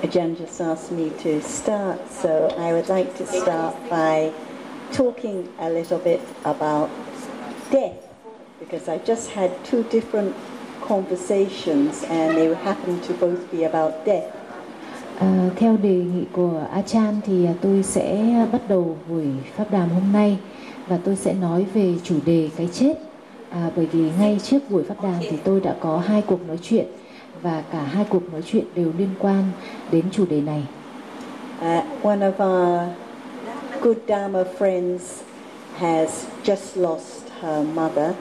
Ajahn just asked me to start, so I would like to start by talking a little bit about death, because I just had two different conversations and they happen to both be about death. Theo đề nghị của Ajahn thì tôi sẽ bắt đầu buổi pháp đàm hôm nay và tôi sẽ nói về chủ đề cái chết. Bởi vì ngay trước buổi pháp đàm thì tôi đã có hai cuộc nói chuyện và cả hai cuộc nói chuyện đều liên quan đến chủ đề này. One of our good Dharma friends has just lost her mother.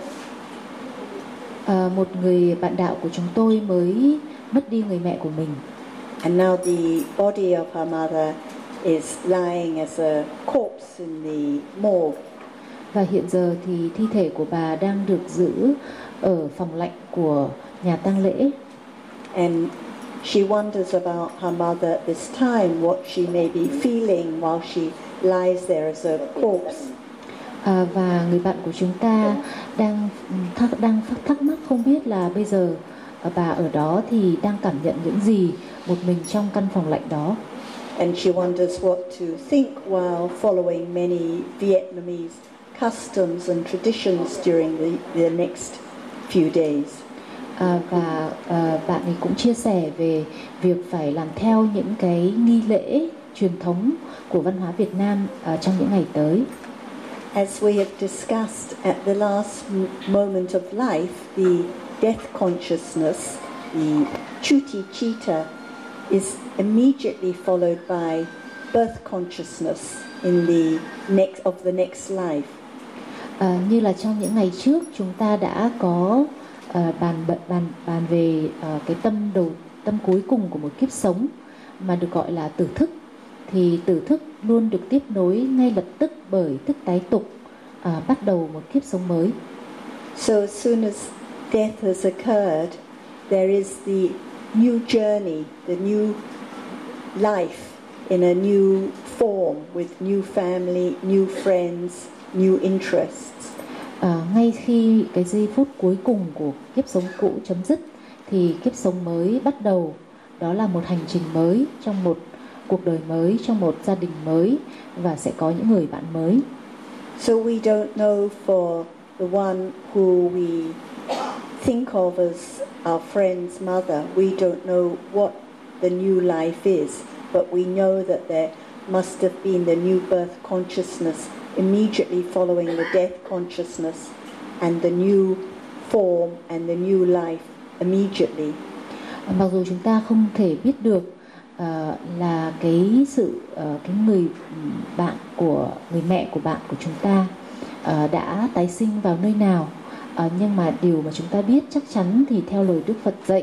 Một người bạn đạo của chúng tôi mới mất đi người mẹ của mình. And now the body of her mother is lying as a corpse in the morgue. Và hiện giờ thì thi thể của bà đang được giữ ở phòng lạnh của nhà tang lễ. And she wonders about her mother at this time, what she may be feeling while she lies there as a corpse. Và người bạn của chúng ta đang thắc mắc không biết là bây giờ bà ở đó thì đang cảm nhận những gì một mình trong căn phòng lạnh đó. And she wonders what to think while following many Vietnamese customs and traditions during the next few days. Và bạn ấy cũng chia sẻ về việc phải làm theo những cái nghi lễ truyền thống của văn hóa Việt Nam trong những ngày tới. As we have discussed at the last moment of life, the death consciousness, the Chuti-Chita, is immediately followed by birth consciousness in the next life. Như là trong những ngày trước chúng ta đã có bàn về cái tâm cuối cùng của một kiếp sống mà được gọi là tử thức, thì tử thức luôn được tiếp nối ngay lập tức bởi thức tái tục, bắt đầu một kiếp sống mới. So as soon as death has occurred, there is the new journey, the new life in a new form with new family, new friends, new interests. Ngay khi cái giây phút cuối cùng của kiếp sống cũ chấm dứt thì kiếp sống mới bắt đầu. Đó là một hành trình mới, trong một cuộc đời mới, trong một gia đình mới, và sẽ có những người bạn mới. So we don't know for the one who we think of as our friend's mother, we don't know what the new life is, but we know that there must have been the new birth consciousness immediately following the death consciousness, and the new form and the new life immediately. Mặc dù chúng ta không thể biết được là cái người bạn của người mẹ của bạn của chúng ta đã tái sinh vào nơi nào, nhưng mà điều mà chúng ta biết chắc chắn thì theo lời Đức Phật dạy,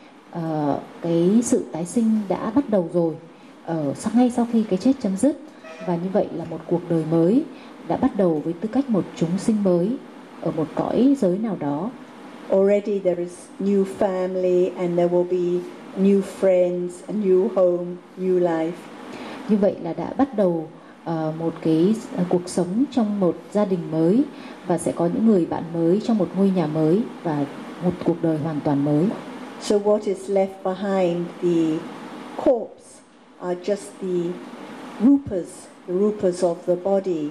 cái sự tái sinh đã bắt đầu rồi ngay sau khi cái chết chấm dứt, và như vậy là một cuộc đời mới đã bắt đầu với tư cách một chúng sinh mới ở một cõi giới nào đó. Already there is new family and there will be new friends, a new home, new life. Như vậy là đã bắt đầu một cái cuộc sống trong một gia đình mới, và sẽ có những người bạn mới trong một ngôi nhà mới và một cuộc đời hoàn toàn mới. So what is left behind, the corpse, are just the rupas of the body,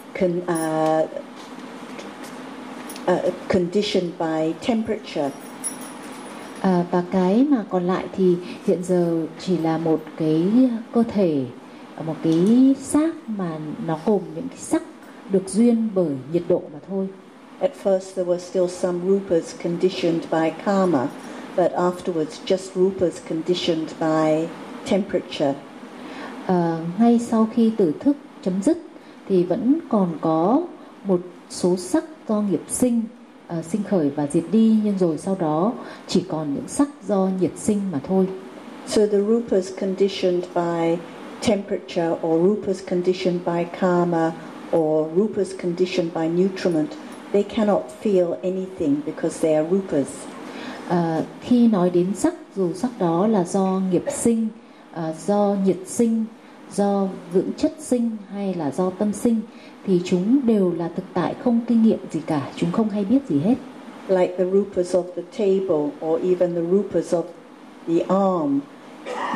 conditioned by temperature. Và cái mà còn lại thì hiện giờ chỉ là một cái cơ thể, một cái xác mà nó gồm những cái sắc được duyên bởi nhiệt độ mà thôi. At first there were still some rupas conditioned by karma, but afterwards just rupas conditioned by temperature. Ngay sau khi tử thức chấm dứt thì vẫn còn có một số sắc do nghiệp sinh, sinh khởi và diệt đi, nhưng rồi sau đó chỉ còn những sắc do nhiệt sinh mà thôi. So the rupas conditioned by temperature, or rupas conditioned by karma, or rupas conditioned by nutriment, they cannot feel anything because they are rupas. Khi nói đến sắc, dù sắc đó là do nghiệp sinh, do nhiệt sinh, do dưỡng chất sinh hay là do tâm sinh, thì chúng đều là thực tại, không kinh nghiệm gì cả, chúng không hay biết gì hết. Like the rupas of the table or even the rupas of the arm,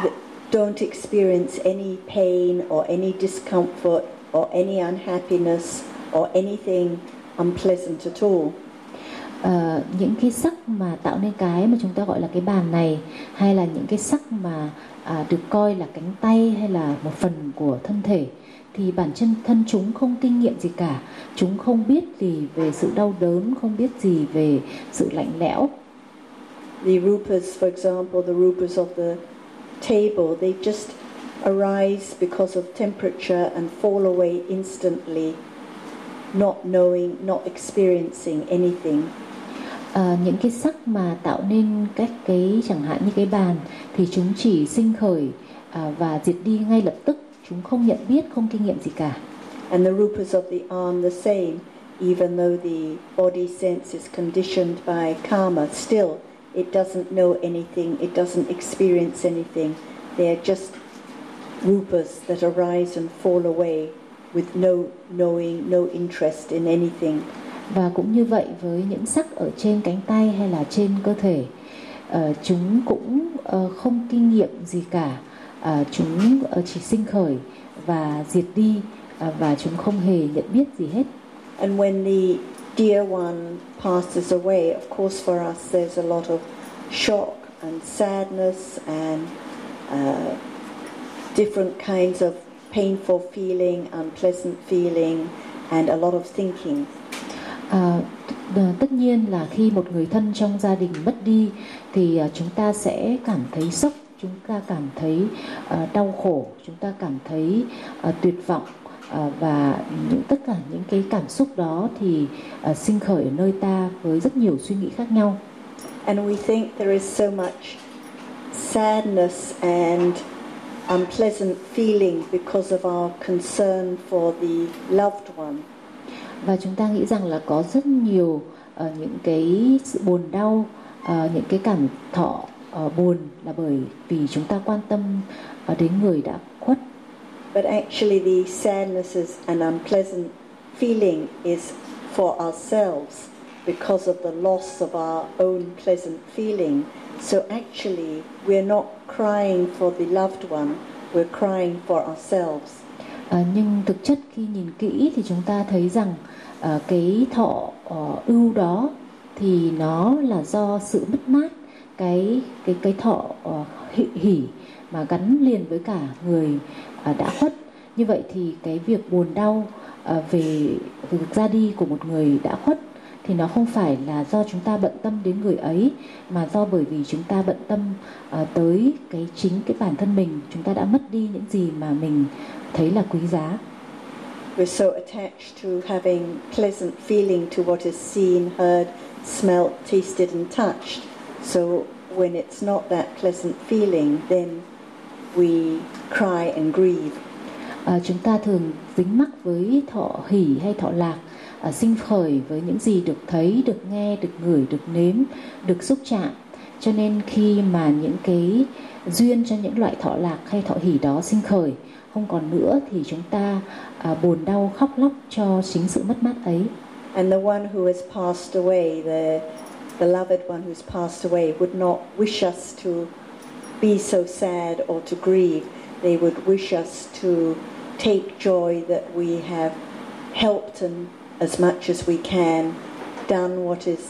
don't experience any pain or any discomfort or any unhappiness or anything unpleasant at all. Những cái sắc mà tạo nên cái mà chúng ta gọi là cái bàn này, hay là những cái sắc mà được coi là cánh tay hay là một phần của thân thể, thì bản thân chúng không kinh nghiệm gì cả. Chúng không biết gì về sự đau đớn, không biết gì về sự lạnh lẽo. The rupas, for example, the rupas of the table, they just arise because of temperature and fall away instantly, not knowing, not experiencing anything. Những cái sắc mà tạo nên các cái chẳng hạn như cái bàn thì chúng chỉ sinh khởi và diệt đi ngay lập tức. Chúng không nhận biết, không kinh nghiệm gì cả. And the rupas of the arm the same, even though the body sense is conditioned by karma, still it doesn't know anything, it doesn't experience anything. They are just rupas that arise and fall away with no knowing, no interest in anything. Và cũng như vậy với những sắc ở trên cánh tay hay là trên cơ thể, chúng cũng không kinh nghiệm gì cả. Chúng chỉ sinh khởi và diệt đi, và chúng không hề nhận biết gì hết. And when the dear one passes away, of course for us there's a lot of shock and sadness and different kinds of painful feeling, unpleasant feeling and a lot of thinking. Tất nhiên là khi một người thân trong gia đình mất đi thì chúng ta sẽ cảm thấy sốc, chúng ta cảm thấy đau khổ, chúng ta cảm thấy tuyệt vọng, và tất cả những cái cảm xúc đó thì sinh khởi ở nơi ta với rất nhiều suy nghĩ khác nhau. And we think there is so much sadness and unpleasant feeling because of our concern for the loved one. Và chúng ta nghĩ rằng là có rất nhiều những cái sự buồn đau, những cái cảm thọ buồn là bởi vì chúng ta quan tâm đến người đã khuất. But actually the sadnesses and unpleasant feeling is for ourselves because of the loss of our own pleasant feeling. So actually we're not crying for the loved one, we're crying for ourselves. Nhưng thực chất khi nhìn kỹ thì chúng ta thấy rằng cái thọ ưu đó thì nó là do sự mất mát, cái thọ hỷ mà gắn liền với cả người đã khuất. Như vậy thì cái việc buồn đau về việc ra đi của một người đã khuất thì nó không phải là do chúng ta bận tâm đến người ấy, mà do bởi vì chúng ta bận tâm tới chính cái bản thân mình. Chúng ta đã mất đi những gì mà mình thấy là quý giá. We're so attached to having pleasant feeling to what is seen, heard, smelt, tasted and touched. So when it's not that pleasant feeling, then we cry and grieve. Chúng ta thường dính mắc với thọ hỷ hay thọ lạc, sinh khởi với những gì được thấy, được nghe, được ngửi, được nếm, được xúc chạm. Cho nên khi mà những cái duyên cho những loại thọ lạc hay thọ hỷ đó sinh khởi không còn nữa thì chúng ta buồn đau khóc lóc cho chính sự mất mát ấy. And the one who has passed away, the loved one who's passed away, would not wish us to be so sad or to grieve. They would wish us to take joy that we have helped them as much as we can, done what is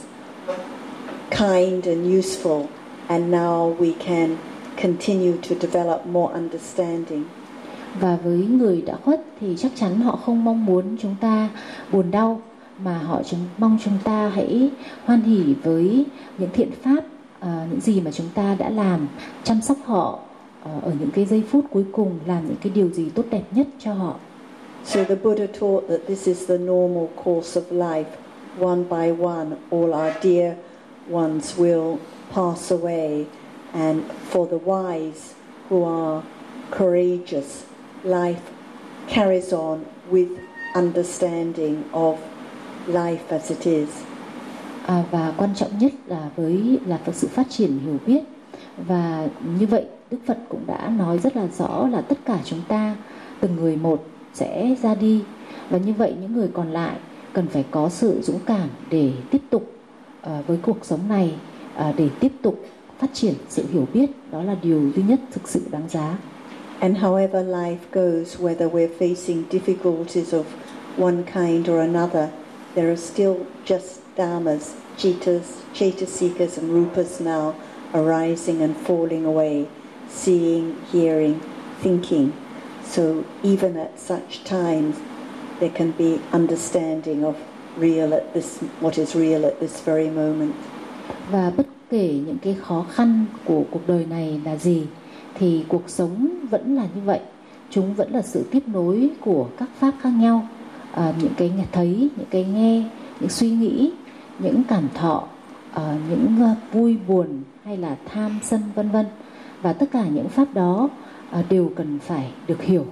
kind and useful, and now we can continue to develop more understanding. Và với người đã khuất thì chắc chắn họ không mong muốn chúng ta buồn đau, mà họ mong chúng ta hãy hoan hỉ với những thiện pháp, những gì mà chúng ta đã làm, chăm sóc họ ở những cái giây phút cuối cùng, làm những cái điều gì tốt đẹp nhất cho họ. So the Buddha taught that this is the normal course of life. One by one, all our dear ones will pass away. And for the wise who are courageous, life carries on with understanding of life as it is. Và quan trọng nhất là sự phát triển hiểu biết. Và như vậy Đức Phật cũng đã nói rất là rõ là tất cả chúng ta từng người một sẽ ra đi, và như vậy những người còn lại cần phải có sự dũng cảm để tiếp tục với cuộc sống này, để tiếp tục phát triển sự hiểu biết, đó là điều duy nhất thực sự đáng giá. And however life goes, whether we're facing difficulties of one kind or another, there are still just dharmas, Chaitasekas and rupas now arising and falling away, seeing, hearing, thinking. So even at such times, there can be understanding of what is real at this very moment. Và bất kể những cái khó khăn của cuộc đời này là gì, thì cuộc sống vẫn là như vậy. Chúng vẫn là sự tiếp nối của các pháp khác nhau, những cái thấy, những cái nghe, những suy nghĩ, những cảm thọ, những vui buồn hay là tham sân vân vân. Và tất cả những pháp đó đều cần phải được hiểu.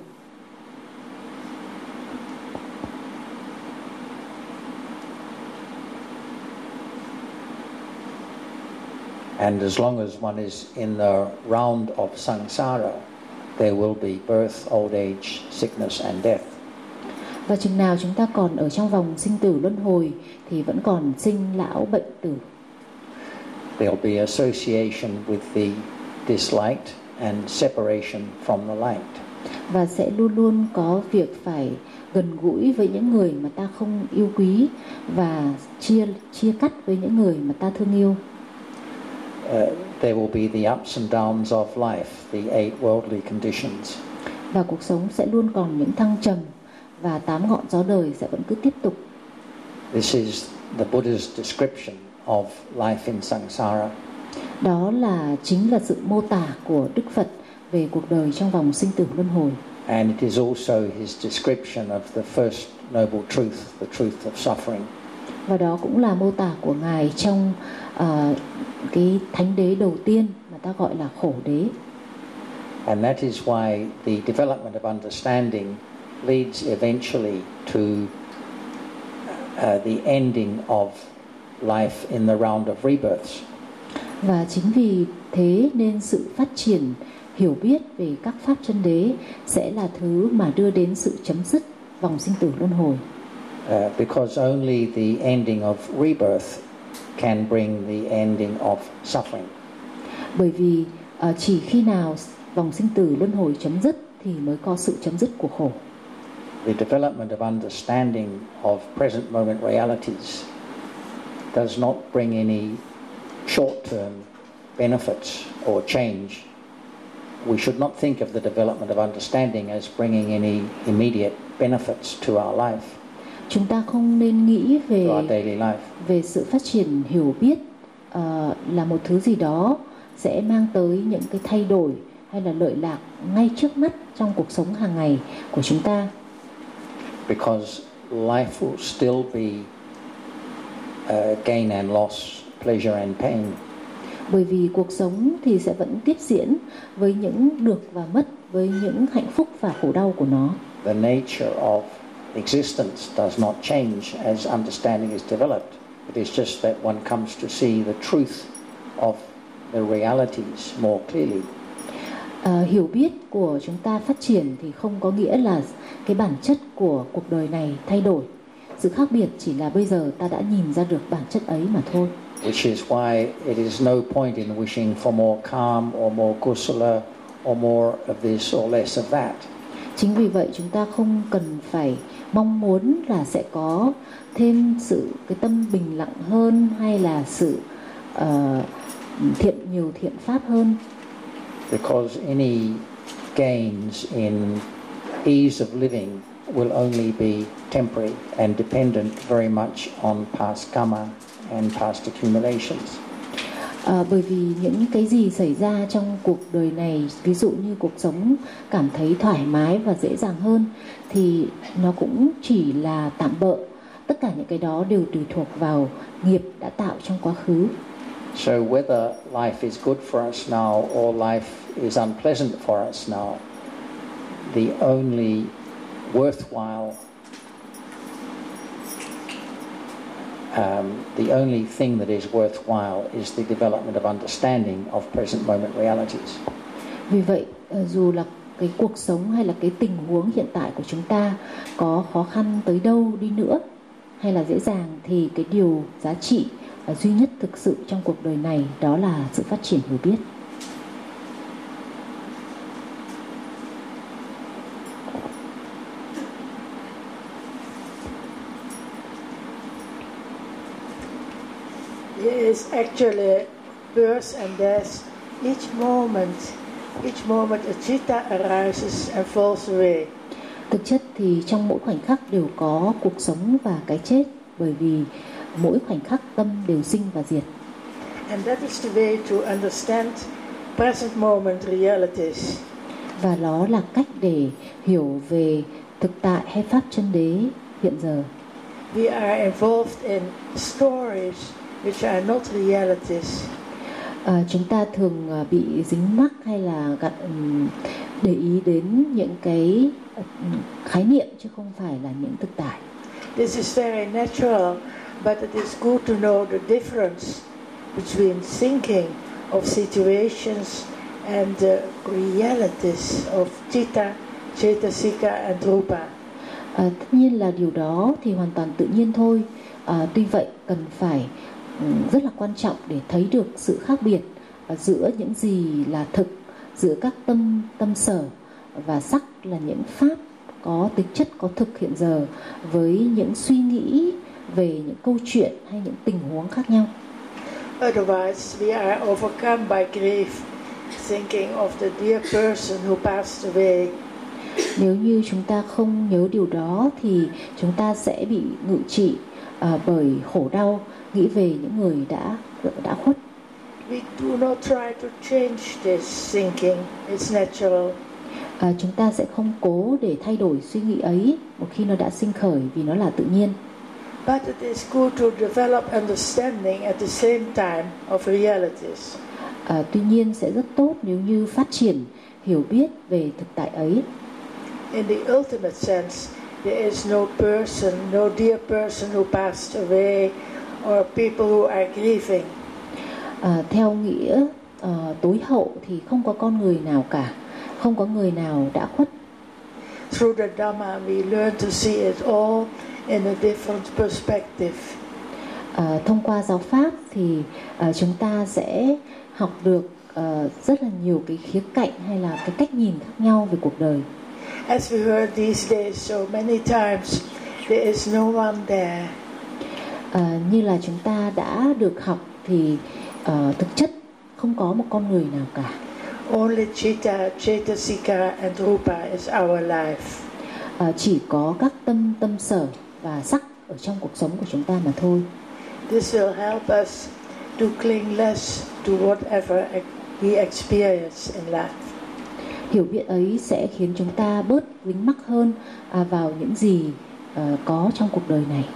And as long as one is in the round of samsara, there will be birth, old age, sickness and death. Và chừng nào chúng ta còn ở trong vòng sinh tử luân hồi thì vẫn còn sinh lão bệnh tử. There will be association with the disliked and separation from the liked. Và sẽ luôn luôn có việc phải gần gũi với những người mà ta không yêu quý và chia cắt với những người mà ta thương yêu. There will be the ups and downs of life, the 8 worldly conditions. Và cuộc sống sẽ luôn còn những thăng trầm và 8 ngọn gió đời sẽ vẫn cứ tiếp tục. This is the Buddha's description of life in samsara. Đó chính là sự mô tả của Đức Phật về cuộc đời trong vòng sinh tử luân hồi. And it is also his description of the first noble truth, the truth of suffering. Và đó cũng là mô tả của Ngài trong cái thánh đế đầu tiên mà ta gọi là khổ đế. And that is why the development of understanding leads eventually to the ending of life in the round of rebirths. Và chính vì thế nên sự phát triển hiểu biết về các pháp chân đế sẽ là thứ mà đưa đến sự chấm dứt vòng sinh tử luân hồi. Because only the ending of rebirth can bring the ending of suffering. Bởi vì chỉ khi nào vòng sinh tử luân hồi chấm dứt thì mới có sự chấm dứt của khổ. The development of understanding of present moment realities does not bring any short-term benefits or change. We should not think of the development of understanding as bringing any immediate benefits to our life. Chúng ta không nên nghĩ về sự phát triển hiểu biết là một thứ gì đó sẽ mang tới những cái thay đổi hay là lợi lạc ngay trước mắt trong cuộc sống hàng ngày của chúng ta. Because life will still be gain and loss, pleasure and pain. Bởi vì cuộc sống thì sẽ vẫn tiếp diễn với những được và mất, với những hạnh phúc và khổ đau của nó. The nature of existence does not change as understanding is developed. It is just that one comes to see the truth of the realities more clearly. Hiểu biết của chúng ta phát triển thì không có nghĩa là cái bản chất của cuộc đời này thay đổi. Sự khác biệt chỉ là bây giờ ta đã nhìn ra được bản chất ấy mà thôi. Which is why it is no point in wishing for more calm or more kusala or more of this or less of that. Chính vì vậy chúng ta không cần phải mong muốn là sẽ có thêm cái tâm bình lặng hơn hay là sự nhiều thiện pháp hơn. Because any gains in ease of living will only be temporary and dependent very much on past karma and past accumulations. Bởi vì những cái gì xảy ra trong cuộc đời này, ví dụ như cuộc sống cảm thấy thoải mái và dễ dàng hơn, thì nó cũng chỉ là tạm bợ. Tất cả những cái đó đều tùy thuộc vào nghiệp đã tạo trong quá khứ. So whether life is good for us now or life is unpleasant for us now, the only worthwhile the only thing that is worthwhile is the development of understanding of present moment realities. Vì vậy, dù là cái cuộc sống hay là cái tình huống hiện tại của chúng ta có khó khăn tới đâu đi nữa hay là dễ dàng, thì cái điều giá trị duy nhất thực sự trong cuộc đời này, đó là sự phát triển hiểu biết. There is actually birth and death. Each moment a chitta arises and falls away. Thực chất thì trong mỗi khoảnh khắc đều có cuộc sống và cái chết, bởi vì mỗi khoảnh khắc tâm đều sinh và diệt. And that is the way to understand present moment realities. Và đó là cách để hiểu về thực tại hay pháp chân đế hiện giờ. We are involved in stories which are not realities. Chúng ta thường bị dính mắc hay là để ý đến những cái khái niệm chứ không phải là những thực tại. This is very natural, but it is good to know the difference between thinking of situations and the realities of chitta, cetasika and rupa. Tất nhiên là điều đó thì hoàn toàn tự nhiên thôi. Tuy vậy cần phải rất là quan trọng để thấy được sự khác biệt giữa những gì là thực, giữa các tâm sở và sắc là những pháp có tính chất có thực hiện giờ, với những suy nghĩ về những câu chuyện hay những tình huống khác nhau. Otherwise, we are overcome by grief, thinking of the dear person who passed away. Nếu như chúng ta không nhớ điều đó thì chúng ta sẽ bị ngự trị bởi khổ đau, nghĩ về những người đã khuất. We do not try to change this thinking. It's natural. Chúng ta sẽ không cố để thay đổi suy nghĩ ấy một khi nó đã sinh khởi, vì nó là tự nhiên. But it is good to develop understanding at the same time of realities. Tuy nhiên sẽ rất tốt nếu như phát triển hiểu biết về thực tại ấy. In the ultimate sense, there is no person, no dear person who passed away or people who are grieving. Theo nghĩa tối hậu thì không có con người nào cả, không có người nào đã khuất. Through the Dhamma, we learn to see it all in a different perspective. Thông qua giáo pháp thì chúng ta sẽ học được rất là nhiều cái khía cạnh hay là cái cách nhìn khác nhau về cuộc đời. As we heard these days so many times, there is no one there. Như là chúng ta đã được học thì thực chất không có một con người nào cả. Only chitta, cetasika and rupa is our life. Chỉ có các tâm sở và sắc ở trong cuộc sống của chúng ta mà thôi. This will help us to cling less to whatever we experience in life. Hiểu biết ấy sẽ khiến chúng ta bớt dính mắc hơn vào những gì có trong cuộc đời này.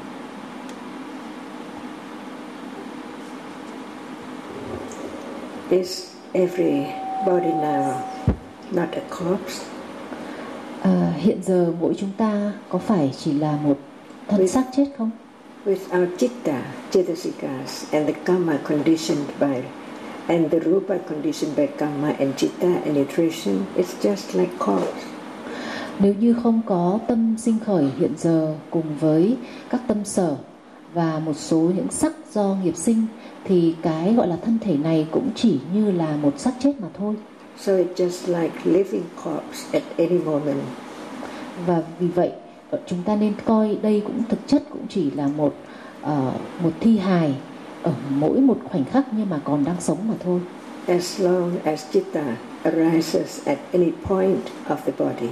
Is every body now not a corpse? Hiện giờ mỗi chúng ta có phải chỉ là một thân xác chết không? Without chitta, cetasikas, and the karma conditioned by, and the rupa conditioned by karma and chitta and iteration, it's just like corpse. Nếu như không có tâm sinh khởi hiện giờ cùng với các tâm sở và một số những sắc do nghiệp sinh, thì cái gọi là thân thể này cũng chỉ như là một xác chết mà thôi. So it's just like living corpse at any moment. Và vì vậy chúng ta nên coi đây cũng thực chất cũng chỉ là một thi hài ở mỗi một khoảnh khắc nhưng mà còn đang sống mà thôi. As long as chitta arises at any point of the body.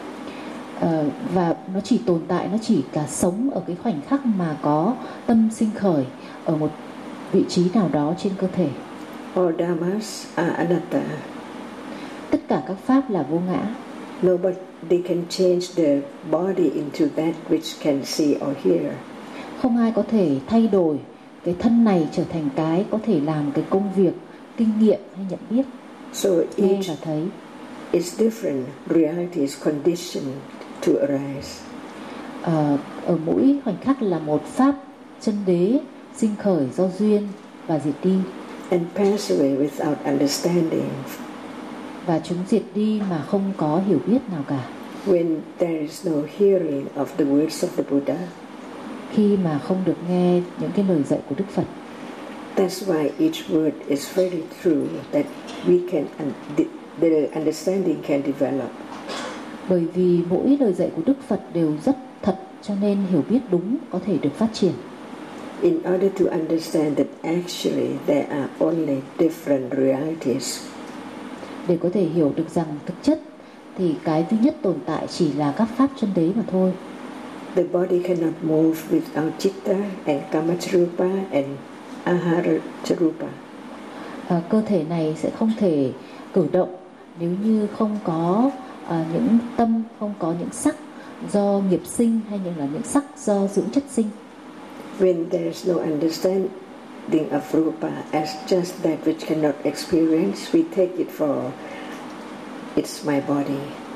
Và nó chỉ tồn tại, nó chỉ cả sống ở cái khoảnh khắc mà có tâm sinh khởi ở một vị trí nào đó trên cơ thể. All dhammas are anatta. Tất cả các pháp là vô ngã. Nobody can change the body into that which can see or hear. Không ai có thể thay đổi cái thân này trở thành cái có thể làm cái công việc, kinh nghiệm hay nhận biết. So nghe và thấy. It's different. Reality is conditioned to arise. Ở mỗi khoảnh khắc là một pháp chân đế sinh khởi do duyên và diệt đi. And pass away without understanding. Và chúng diệt đi mà không có hiểu biết nào cả. When there is no hearing of the words of the Buddha. Khi mà không được nghe những cái lời dạy của Đức Phật. That's why each word is very true, that we can the understanding can develop. Bởi vì mỗi lời dạy của Đức Phật đều rất thật, cho nên hiểu biết đúng có thể được phát triển. In order to understand that actually there are only different realities. Để có thể hiểu được rằng thực chất thì cái duy nhất tồn tại chỉ là các pháp chân đế mà thôi. The body cannot move without citta and kamacharupa and aharacharupa. Cơ thể này sẽ không thể cử động nếu như không có những tâm, không có những sắc do nghiệp sinh hay những sắc do dưỡng chất sinh. When there is no understanding of rupa as just that which cannot experience, we take it for it's my body.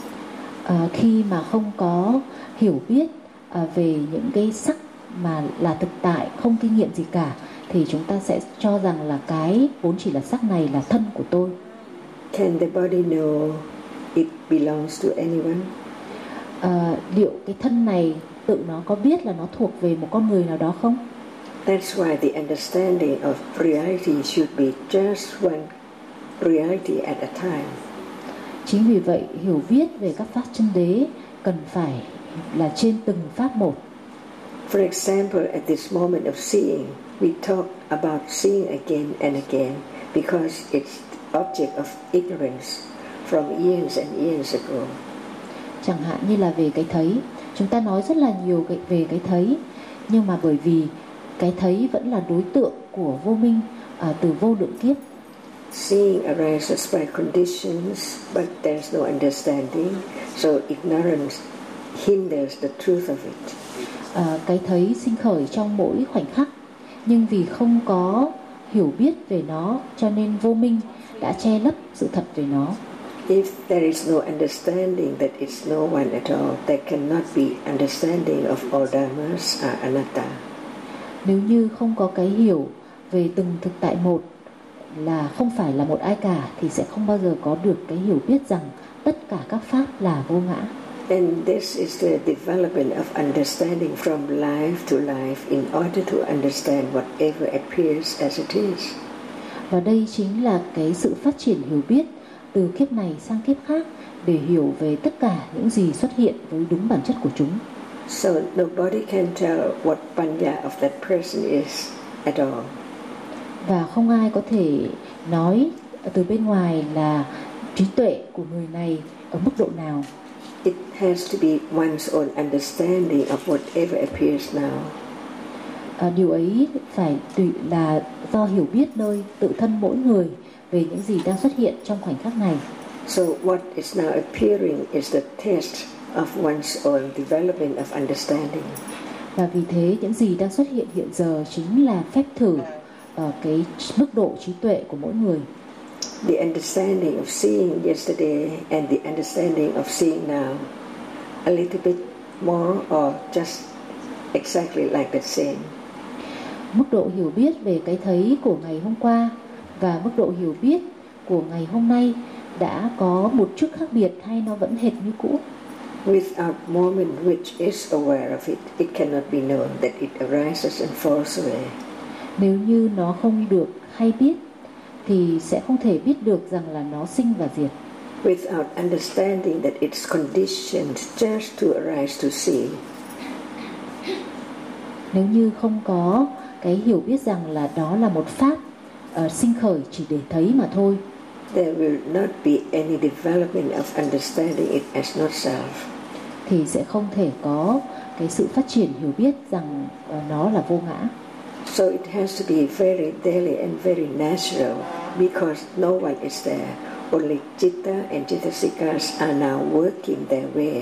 Khi mà không có hiểu biết về những cái sắc mà là thực tại, không kinh nghiệm gì cả, thì chúng ta sẽ cho rằng là cái vốn chỉ là sắc này là thân của tôi. Can the body know it belongs to anyone? Liệu cái thân này tự nó có biết là nó thuộc về một con người nào đó không? That's why the understanding of reality should be just one reality at a time. Chính vì vậy, hiểu biết về các pháp chân đế cần phải là trên từng pháp một. For example, at this moment of seeing, we talk about seeing again and again because it's object of ignorance from years and years ago. Chẳng hạn như là về cái thấy, chúng ta nói rất là nhiều về cái thấy, nhưng mà bởi vì cái thấy vẫn là đối tượng của vô minh từ vô lượng kiếp. Seeing arises by conditions, but there's no understanding, so ignorance hinders the truth of it. Cái thấy sinh khởi trong mỗi khoảnh khắc, nhưng vì không có hiểu biết về nó, cho nên vô minh đã che lấp sự thật về nó. If there is no understanding that it's no one at all, there cannot be understanding of all dhammas are anatta. Nếu như không có cái hiểu về từng thực tại một là không phải là một ai cả, thì sẽ không bao giờ có được cái hiểu biết rằng tất cả các pháp là vô ngã. And this is the development of understanding from life to life in order to understand whatever appears as it is. Và đây chính là cái sự phát triển hiểu biết từ kiếp này sang kiếp khác để hiểu về tất cả những gì xuất hiện với đúng bản chất của chúng. So nobody can tell what panya of that person is at all. Và không ai có thể nói từ bên ngoài là trí tuệ của người này ở mức độ nào. It has to be one's own understanding of whatever appears now. Điều ấy phải tùy là do hiểu biết nơi tự thân mỗi người về những gì đang xuất hiện trong khoảnh khắc này. So what is now appearing is the test of one's own development of understanding. Và vì thế những gì đang xuất hiện hiện giờ chính là phép thử cái mức độ trí tuệ của mỗi người. The understanding of seeing yesterday and the understanding of seeing now, a little bit more or just exactly like the same. Mức độ hiểu biết về cái thấy của ngày hôm qua và mức độ hiểu biết của ngày hôm nay đã có một chút khác biệt hay nó vẫn hệt như cũ? Without moment which is aware of it, it cannot be known that it arises and falls away. Nếu như nó không được hay biết thì sẽ không thể biết được rằng là nó sinh và diệt. Without understanding that it's conditioned just to arise to see. Nếu như không có cái hiểu biết rằng là đó là một pháp sinh khởi chỉ để thấy mà thôi, there will not be any development of understanding it as not self. Thì sẽ không thể có cái sự phát triển hiểu biết rằng nó là vô ngã. So it has to be very daily and very natural because no one is there. Only citta and citasikas are now working their way.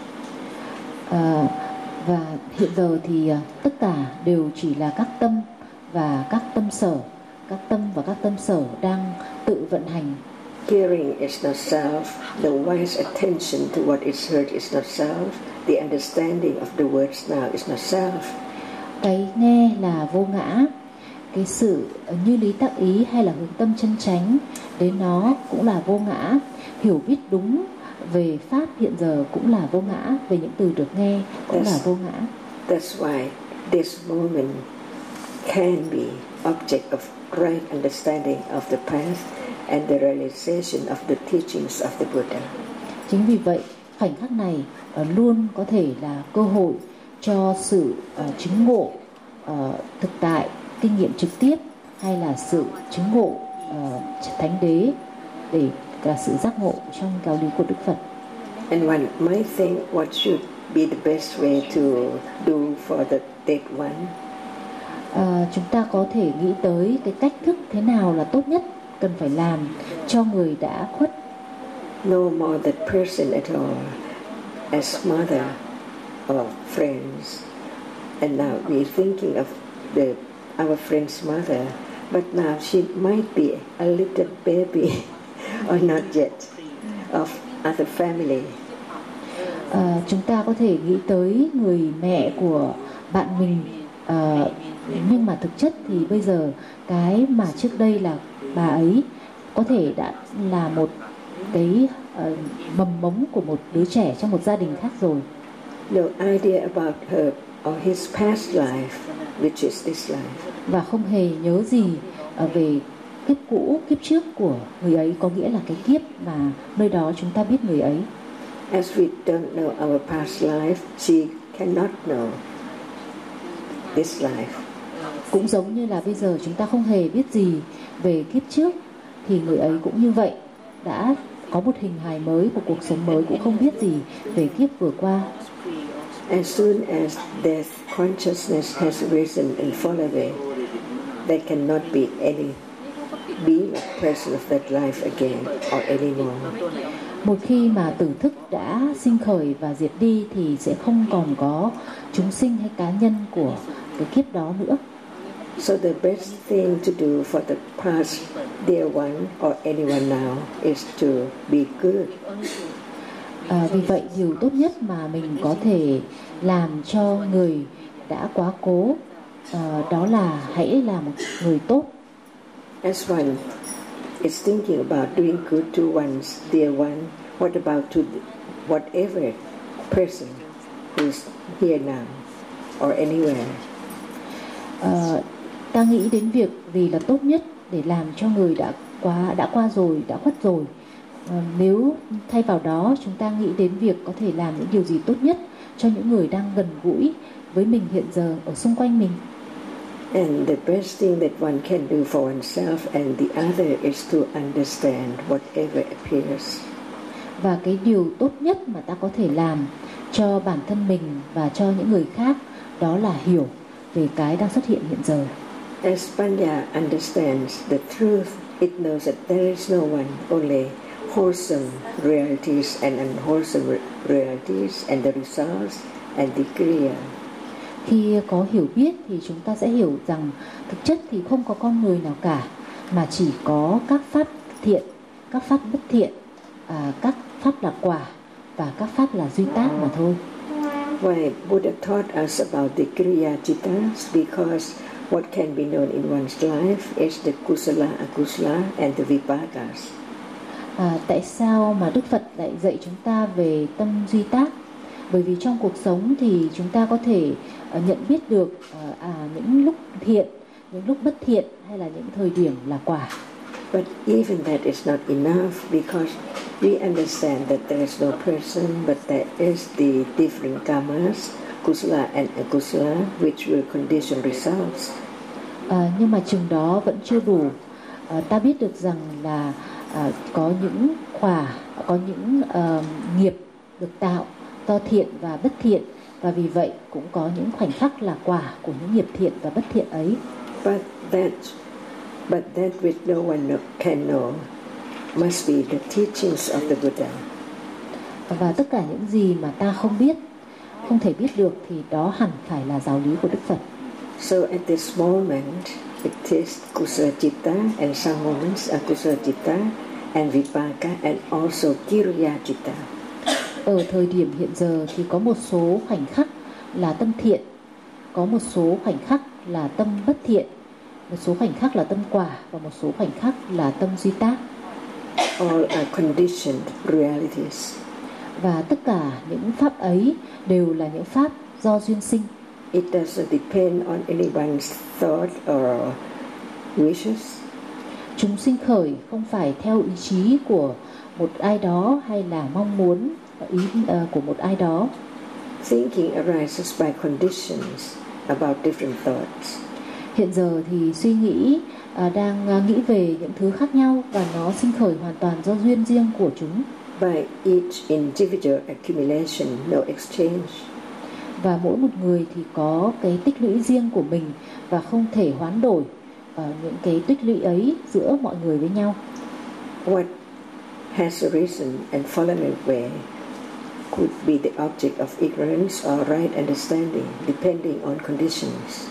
Và hiện giờ thì tất cả đều chỉ là các tâm và các tâm sở. Các tâm và các tâm sở đang tự vận hành. Hearing is not self. The wise attention to what is heard is not self. The understanding of the words now is not self. Cái nghe là vô ngã. Cái sự như lý tác ý hay là hướng tâm chân chánh đến nó cũng là vô ngã. Hiểu biết đúng về pháp hiện giờ cũng là vô ngã. Về những từ được nghe cũng là vô ngã. That's why this moment can be object of right understanding of the path and the realization of the teachings of the Buddha. Chính vì vậy, khoảnh khắc này luôn có thể là cơ hội cho sự chứng ngộ thực tại, kinh nghiệm trực tiếp, hay là sự chứng ngộ thánh đế, để là sự giác ngộ trong giáo lý của Đức Phật. And one might think what should be the best way to do for the dead one. Chúng ta có thể nghĩ tới cái cách thức thế nào là tốt nhất cần phải làm cho người đã khuất. No more that person at all as mother or friends. And now we're thinking of our friend's mother, but now she might be a little baby or not yet of other family. Chúng ta có thể nghĩ tới người mẹ của bạn mình, nhưng mà thực chất thì bây giờ cái mà trước đây là bà ấy có thể đã là một cái mầm mống của một đứa trẻ trong một gia đình khác rồi. No idea about her or his past life, which is this life. Và không hề nhớ gì về kiếp cũ, kiếp trước của người ấy, có nghĩa là cái kiếp mà nơi đó chúng ta biết người ấy. As we don't know our past life, she cannot know this life. Cũng giống như là bây giờ chúng ta không hề biết gì về kiếp trước, thì người ấy cũng như vậy, đã có một hình hài mới, một cuộc sống mới, cũng không biết gì về kiếp vừa qua. As soon as death consciousness has risen and fallen away, there cannot be any being or person of that life again or anymore. Một khi mà tử thức đã sinh khởi và diệt đi thì sẽ không còn có chúng sinh hay cá nhân của cái kiếp đó nữa. So the best thing to do for the past dear one or anyone now is to be good. Vì vậy điều tốt nhất mà mình có thể làm cho người đã quá cố đó là hãy là một người tốt. As one is thinking about doing good to one's dear one, what about to whatever person who's here now or anywhere? Ta nghĩ đến việc gì là tốt nhất để làm cho người đã qua rồi, đã khuất rồi. Nếu thay vào đó chúng ta nghĩ đến việc có thể làm những điều gì tốt nhất cho những người đang gần gũi với mình hiện giờ ở xung quanh mình. And the best thing that one can do for oneself and the other is to understand whatever appears. Và cái điều tốt nhất mà ta có thể làm cho bản thân mình và cho những người khác đó là hiểu về cái đang xuất hiện hiện giờ. As Panya understands the truth, it knows that there is no one, only wholesome realities and unwholesome realities and the results and the kriya. Khi có hiểu biết thì chúng ta sẽ hiểu rằng thực chất thì không có con người nào cả, mà chỉ có các pháp thiện, các pháp bất thiện, các pháp là quả và các pháp là duy tác mà thôi. Why Buddha taught us about the kriya chittas? Because what can be known in one's life is the kusala, akusala and the vipakas. Tại sao mà Đức Phật lại dạy chúng ta về tâm duy tác? Bởi vì trong cuộc sống thì chúng ta có thể nhận biết được những lúc thiện, những lúc bất thiện, hay là những thời điểm là quả. But even that is not enough, because we understand that there is no person, but there is the different karmas, kusala and akusala, which will condition results. Nhưng mà chừng đó vẫn chưa đủ. Ta biết được rằng là có những quả, có những nghiệp được tạo do thiện và bất thiện, và vì vậy cũng có những khoảnh khắc là quả của những nghiệp thiện và bất thiện ấy. But that which no one can know must be the teachings of the Buddha. Và tất cả những gì mà ta không biết, không thể biết được, thì đó hẳn phải là giáo lý của Đức Phật. So at this moment, it is kusala citta, and some moments are kusala citta and vipaka and also kiriya citta. Ở thời điểm hiện giờ thì có một số khoảnh khắc là tâm thiện, có một số khoảnh khắc là tâm bất thiện, một số khoảnh khắc là tâm quả, và một số khoảnh khắc là tâm duy tác. All are conditioned realities. Và tất cả những pháp ấy đều là những pháp do duyên sinh. It doesn't depend on anyone's thought or wishes. Chúng sinh khởi không phải theo ý chí của một ai đó hay là mong muốn của một ai đó. Thinking arises by conditions about different thoughts. Hiện giờ thì suy nghĩ đang nghĩ về những thứ khác nhau và nó sinh khởi hoàn toàn do duyên riêng của chúng. By each individual accumulation, no exchange. Và mỗi một người thì có cái tích lũy riêng của mình và không thể hoán đổi những cái tích lũy ấy giữa mọi người với nhau. What has arisen and fallen away could be the object of ignorance or right understanding, depending on conditions.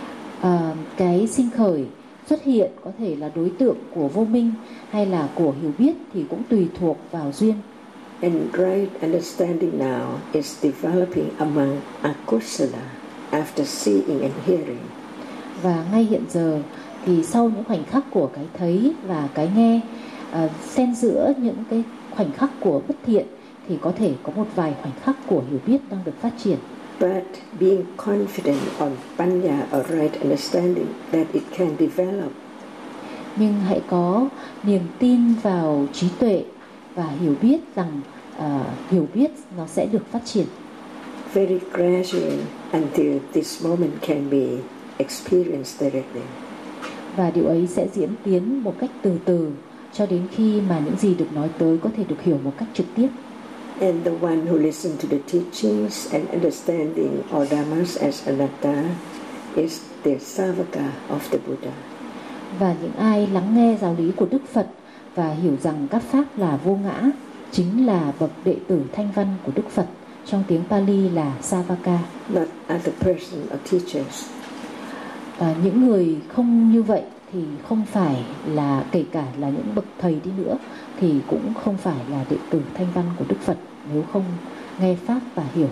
Cái sinh khởi xuất hiện có thể là đối tượng của vô minh hay là của hiểu biết thì cũng tùy thuộc vào duyên. And right understanding now is developing among akusala after seeing and hearing. Và ngay hiện giờ thì sau những khoảnh khắc của cái thấy và cái nghe, xen giữa những cái khoảnh khắc của bất thiện thì có thể có một vài khoảnh khắc của hiểu biết đang được phát triển. But being confident on panya or right understanding that it can develop. Nhưng hãy có niềm tin vào trí tuệ và hiểu biết rằng hiểu biết nó sẽ được phát triển. Very gradually until this moment can be experienced directly. Và điều ấy sẽ diễn tiến một cách từ từ cho đến khi mà những gì được nói tới có thể được hiểu một cách trực tiếp. And the one who listens to the teachings and understanding all dhammas as anatta is the savaka of the Buddha. Và những ai lắng nghe giáo lý của Đức Phật và hiểu rằng các pháp là vô ngã chính là bậc đệ tử thanh văn của Đức Phật, trong tiếng Pali là Savaka. Not other person or teachers. Những người không như vậy thì không phải là, kể cả là những bậc thầy đi nữa thì cũng không phải là đệ tử thanh văn của Đức Phật nếu không nghe pháp và hiểu.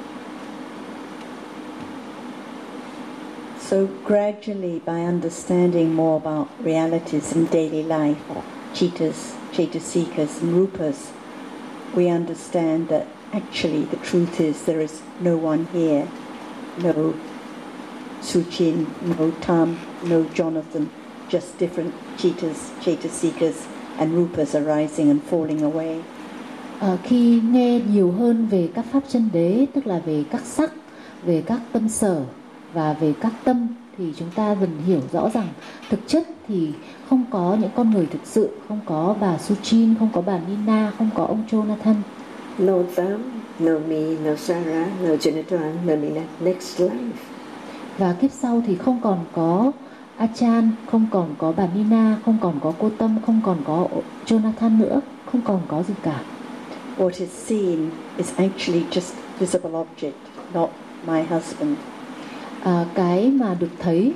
So gradually, by understanding more about realities in daily life, citas, cetasikas and rupas, we understand that actually the truth is there is no one here, no Suchin, no Tam, no Jonathan, just different citas, cetasikas and rupas arising and falling away. Khi nghe nhiều hơn về các pháp chân đế, tức là về các sắc, về các tâm sở và về các tâm, thì chúng ta dần hiểu rõ rằng thực chất thì không có những con người thực sự, không có bà Suchin, không có bà Nina, không có ông Jonathan. No Tham, no me, no Sara, no Jonathan, no next life. Và kiếp sau thì không còn có Achan, không còn có bà Nina, không còn có cô Tâm, không còn có Jonathan nữa, không còn có gì cả. What is seen is actually just visible object, not my husband. Cái mà được thấy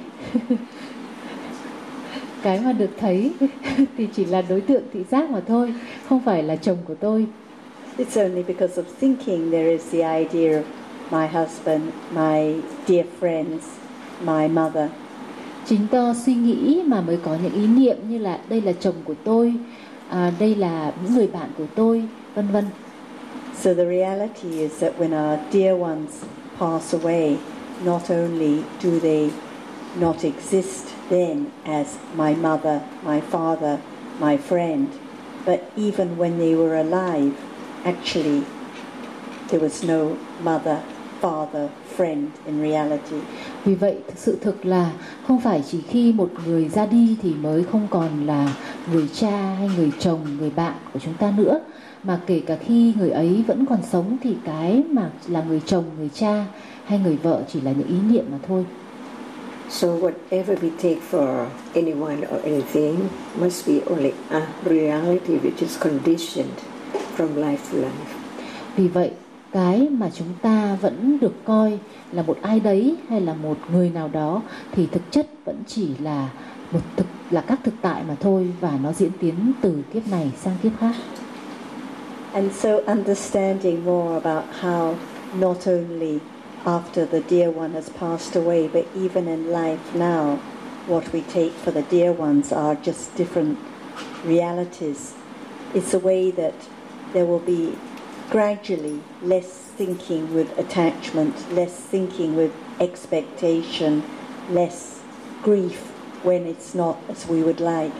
cái mà được thấy thì chỉ là đối tượng thị giác mà thôi, không phải là chồng của tôi. It's only because of thinking there is the idea of my husband, my dear friends, my mother. Chính do suy nghĩ mà mới có những ý niệm như là đây là chồng của tôi, đây là những người bạn của tôi, vân vân. So the reality is that when our dear ones pass away, not only do they not exist then as my mother, my father, my friend, but even when they were alive, actually there was no mother, father, friend in reality. Vì vậy sự thực là không phải chỉ khi một người ra đi thì mới không còn là người cha hay người chồng, người bạn của chúng ta nữa, mà kể cả khi người ấy vẫn còn sống thì cái mà là người chồng, người cha hay người vợ chỉ là những ý niệm mà thôi. So whatever we take for anyone or anything must be only a reality which is conditioned from life to life. Vì vậy, cái mà chúng ta vẫn được coi là một ai đấy hay là một người nào đó thì thực chất vẫn chỉ là các thực tại mà thôi, và nó diễn tiến từ kiếp này sang kiếp khác. And so understanding more about how not only after the dear one has passed away, but even in life now, what we take for the dear ones are just different realities. It's a way that there will be gradually less thinking with attachment, less thinking with expectation, less grief when it's not as we would like.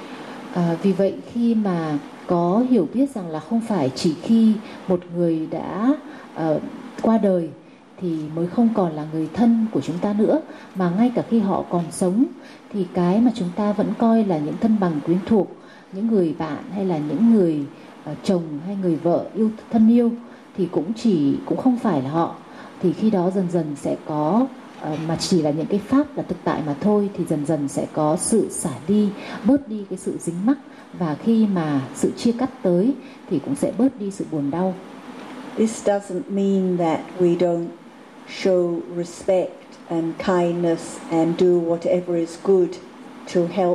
Vì vậy khi mà có hiểu biết rằng là không phải chỉ khi một người đã qua đời thì mới không còn là người thân của chúng ta nữa, mà ngay cả khi họ còn sống thì cái mà chúng ta vẫn coi là những thân bằng quyến thuộc, những người bạn hay là những người chồng hay người vợ thân yêu thì cũng không phải là họ. Thì khi đó dần dần sẽ có mà chỉ là những cái pháp là thực tại mà thôi, thì dần dần sẽ có sự xả đi, bớt đi cái sự dính mắc, và khi mà sự chia cắt tới thì cũng sẽ bớt đi sự buồn đau. This doesn't mean that we don't show respect and kindness and do whatever is good to help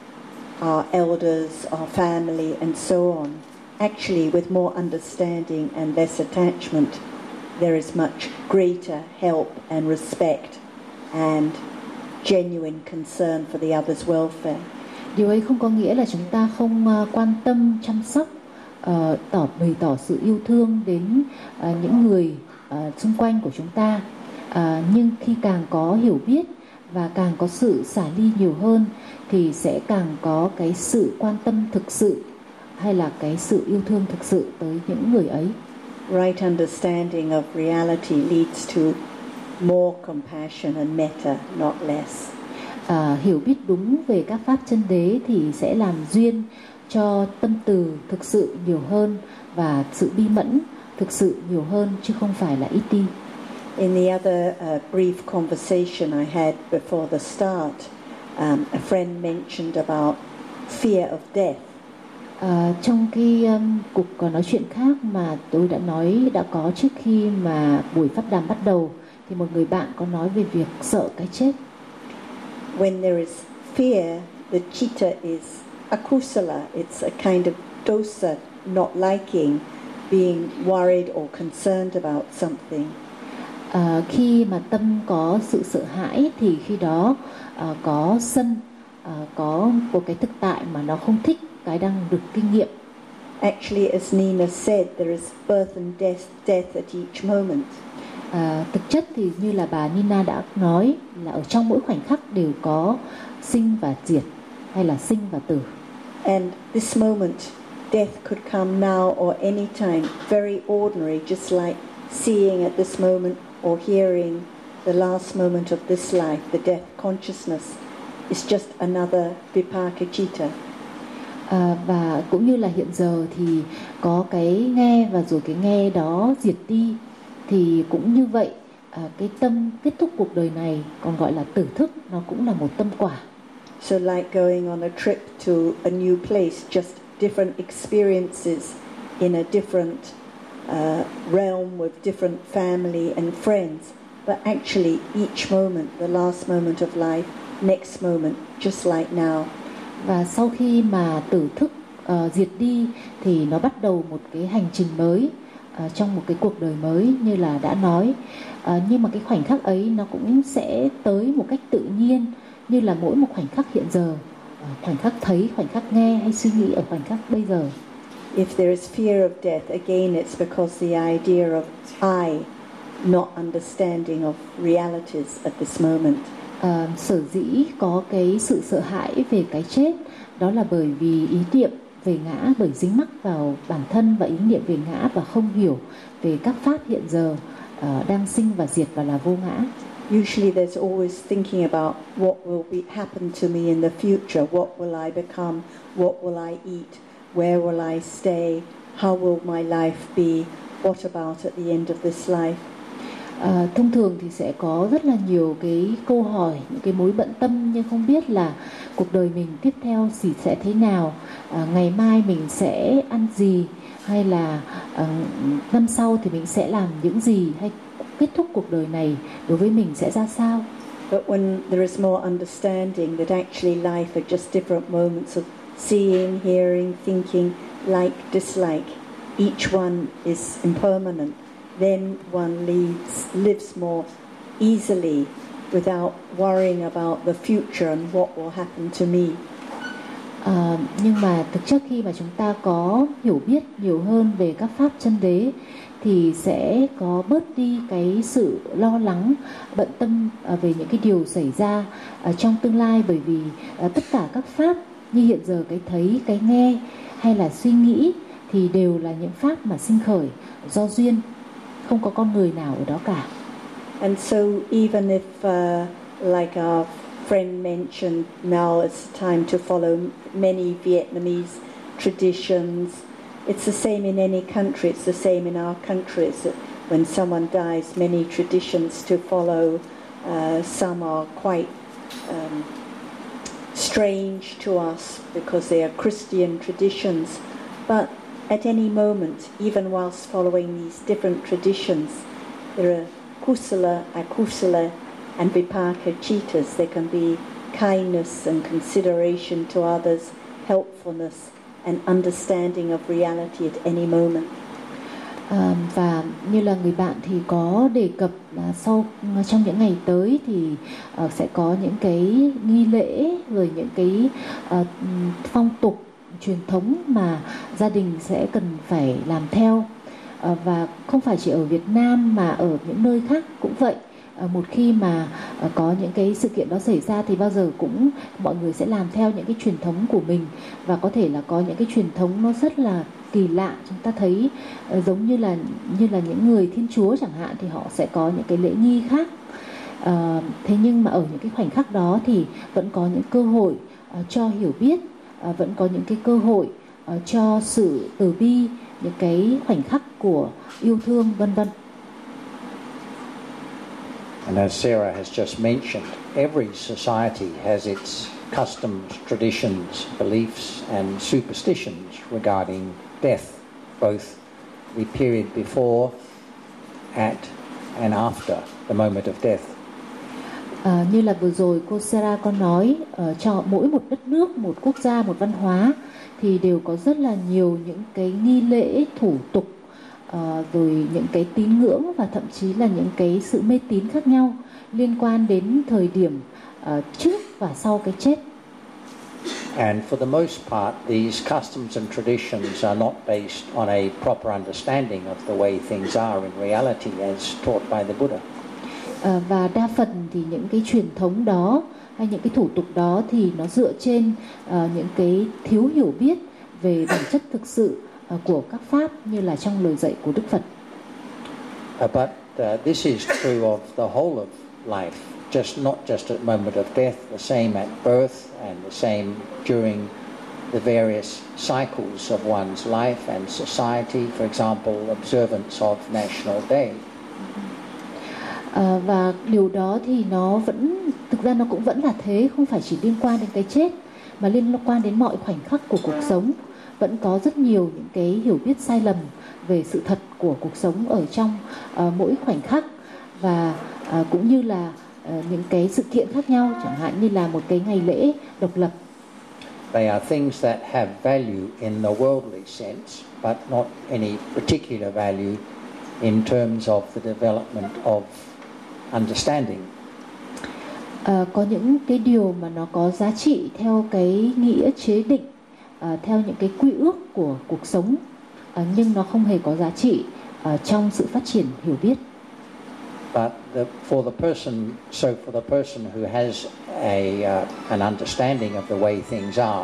our elders, our family and so on. Actually, with more understanding and less attachment, there is much greater help and respect and genuine concern for the other's welfare. Điều ấy không có nghĩa là chúng ta không quan tâm, chăm sóc, bày tỏ sự yêu thương đến những người xung quanh của chúng ta. Nhưng khi càng có hiểu biết và càng có sự xả ly nhiều hơn thì sẽ càng có cái sự quan tâm thực sự hay là cái sự yêu thương thực sự tới những người ấy. Right understanding of reality leads to more compassion and metta, not less. Hiểu biết đúng về các pháp chân đế thì sẽ làm duyên cho tâm từ thực sự nhiều hơn và sự bi mẫn thực sự nhiều hơn, chứ không phải là ít đi. In the other brief conversation I had before the start, a friend mentioned about fear of death. Trong cái cuộc nói chuyện khác mà tôi đã có trước khi mà buổi pháp đàm bắt đầu, thì một người bạn có nói về việc sợ cái chết. When there is fear, the citta is akusala. It's a kind of dosa, not liking, being worried or concerned about something. Khi mà tâm có sự sợ hãi thì khi đó có sân, có một cái thực tại mà nó không thích cái đang được kinh nghiệm. Actually, as Nina said, there is birth and death at each moment. Thực chất thì như là bà Nina đã nói là ở trong mỗi khoảnh khắc đều có sinh và diệt hay là sinh và tử. And this moment, death could come now or any time, very ordinary, just like seeing at this moment or hearing the last moment of this life, the death consciousness is just another vipaka citta. Và cũng như là hiện giờ thì có cái nghe và rồi cái nghe đó diệt đi, thì cũng như vậy, cái tâm kết thúc cuộc đời này còn gọi là tử thức, nó cũng là một tâm quả. So like going on a trip to a new place, just different experiences in a different realm with different family and friends, but actually each moment, the last moment of life, next moment, just like now. Và sau khi mà tử thức diệt đi thì nó bắt đầu một cái hành trình mới trong một cái cuộc đời mới như là đã nói. Nhưng mà cái khoảnh khắc ấy nó cũng sẽ tới một cách tự nhiên, như là mỗi một khoảnh khắc hiện giờ, khoảnh khắc thấy, khoảnh khắc nghe hay suy nghĩ ở khoảnh khắc bây giờ. If there is fear of death, again it's because the idea of I not understanding of realities at this moment. Sở dĩ có cái sự sợ hãi về cái chết, đó là bởi vì ý niệm về ngã, bởi dính mắc vào bản thân và ý niệm về ngã và không hiểu về các pháp hiện giờ đang sinh và diệt và là vô ngã. Usually there's always thinking about what will happen to me in the future, what will I become, what will I eat, where will I stay, how will my life be, what about at the end of this life. Thông thường thì sẽ có rất là nhiều cái câu hỏi, những cái mối bận tâm, nhưng không biết là cuộc đời mình tiếp theo sẽ thế nào, ngày mai mình sẽ ăn gì, hay là năm sau thì mình sẽ làm những gì, hay kết thúc cuộc đời này đối với mình sẽ ra sao. But when there is more understanding that actually life are just different moments of seeing, hearing, thinking, like, dislike, each one is impermanent, then one lives more easily without worrying about the future and what will happen to me. Nhưng mà thực chất khi mà chúng ta có hiểu biết nhiều hơn về các pháp chân đế thì sẽ có bớt đi cái sự lo lắng, bận tâm về những cái điều xảy ra trong tương lai, bởi vì tất cả các pháp như hiện giờ cái thấy, cái nghe hay là suy nghĩ thì đều là những pháp mà sinh khởi do duyên, không có con người nào ở đó cả. And so even if like our friend mentioned, now it's time to follow many Vietnamese traditions. It's the same in any country. It's the same in our countries. When someone dies, many traditions to follow. Some are quite strange to us because they are Christian traditions. But at any moment, even whilst following these different traditions, there are kusala, akusala, and vipaka citas. There can be kindness and consideration to others, helpfulness, and understanding of reality at any moment. Và như là người bạn thì có đề cập là trong những ngày tới thì sẽ có những cái nghi lễ, rồi những cái phong tục truyền thống mà gia đình sẽ cần phải làm theo, và không phải chỉ ở Việt Nam mà ở những nơi khác cũng vậy. Một khi mà có những cái sự kiện đó xảy ra thì bao giờ cũng mọi người sẽ làm theo những cái truyền thống của mình, và có thể là có những cái truyền thống nó rất là kỳ lạ. Chúng ta thấy giống như là những người Thiên Chúa chẳng hạn thì họ sẽ có những cái lễ nghi khác. Thế nhưng mà ở những cái khoảnh khắc đó thì vẫn có những cơ hội cho hiểu biết, vẫn có những cái cơ hội cho sự từ bi, những cái khoảnh khắc của yêu thương, vân vân. And as Sarah has just mentioned, every society has its customs, traditions, beliefs and superstitions regarding death, both the period before, at and after the moment of death. Như là vừa rồi cô Sarah có nói, cho mỗi một đất nước, một quốc gia, một văn hóa thì đều có rất là nhiều những cái nghi lễ, thủ tục, rồi những cái tín ngưỡng và thậm chí là những cái sự mê tín khác nhau liên quan đến thời điểm trước và sau cái chết. And for the most part, these customs and traditions are not based on a proper understanding of the way things are in reality as taught by the Buddha. Và đa phần thì những cái truyền thống đó hay những cái thủ tục đó thì nó dựa trên những cái thiếu hiểu biết về bản chất thực sự của các pháp như là trong lời dạy của Đức Phật. But this is true of the whole of life, not just at the moment of death, the same at birth and the same during the various cycles of one's life and society, for example, observance of National Day. Và điều đó thì thực ra nó cũng vẫn là thế, không phải chỉ liên quan đến cái chết mà liên quan đến mọi khoảnh khắc của cuộc sống. Vẫn có rất nhiều những cái hiểu biết sai lầm về sự thật của cuộc sống ở trong mỗi khoảnh khắc, và cũng như là những cái sự kiện khác nhau, chẳng hạn như là một cái ngày lễ độc lập. They are things that have value in the worldly sense, but not any particular value in terms of the development of understanding. Có những cái điều mà nó có giá trị theo cái nghĩa chế định, theo những cái quy ước của cuộc sống, nhưng nó không hề có giá trị trong sự phát triển hiểu biết. But for the person who has an understanding of the way things are,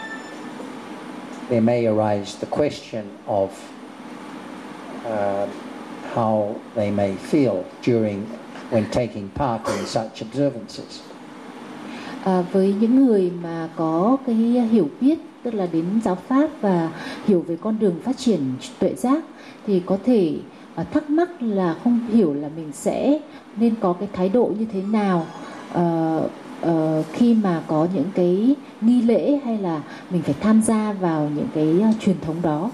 there may arise the question of how they may feel when taking part in such observances. Với những người mà có cái hiểu biết, tức là đến giáo pháp và hiểu về con đường phát triển tuệ giác, thì có thể thắc mắc là không hiểu là mình sẽ nên có cái thái độ như thế nào khi mà có những cái nghi lễ hay là mình phải tham gia vào những cái truyền thống đó.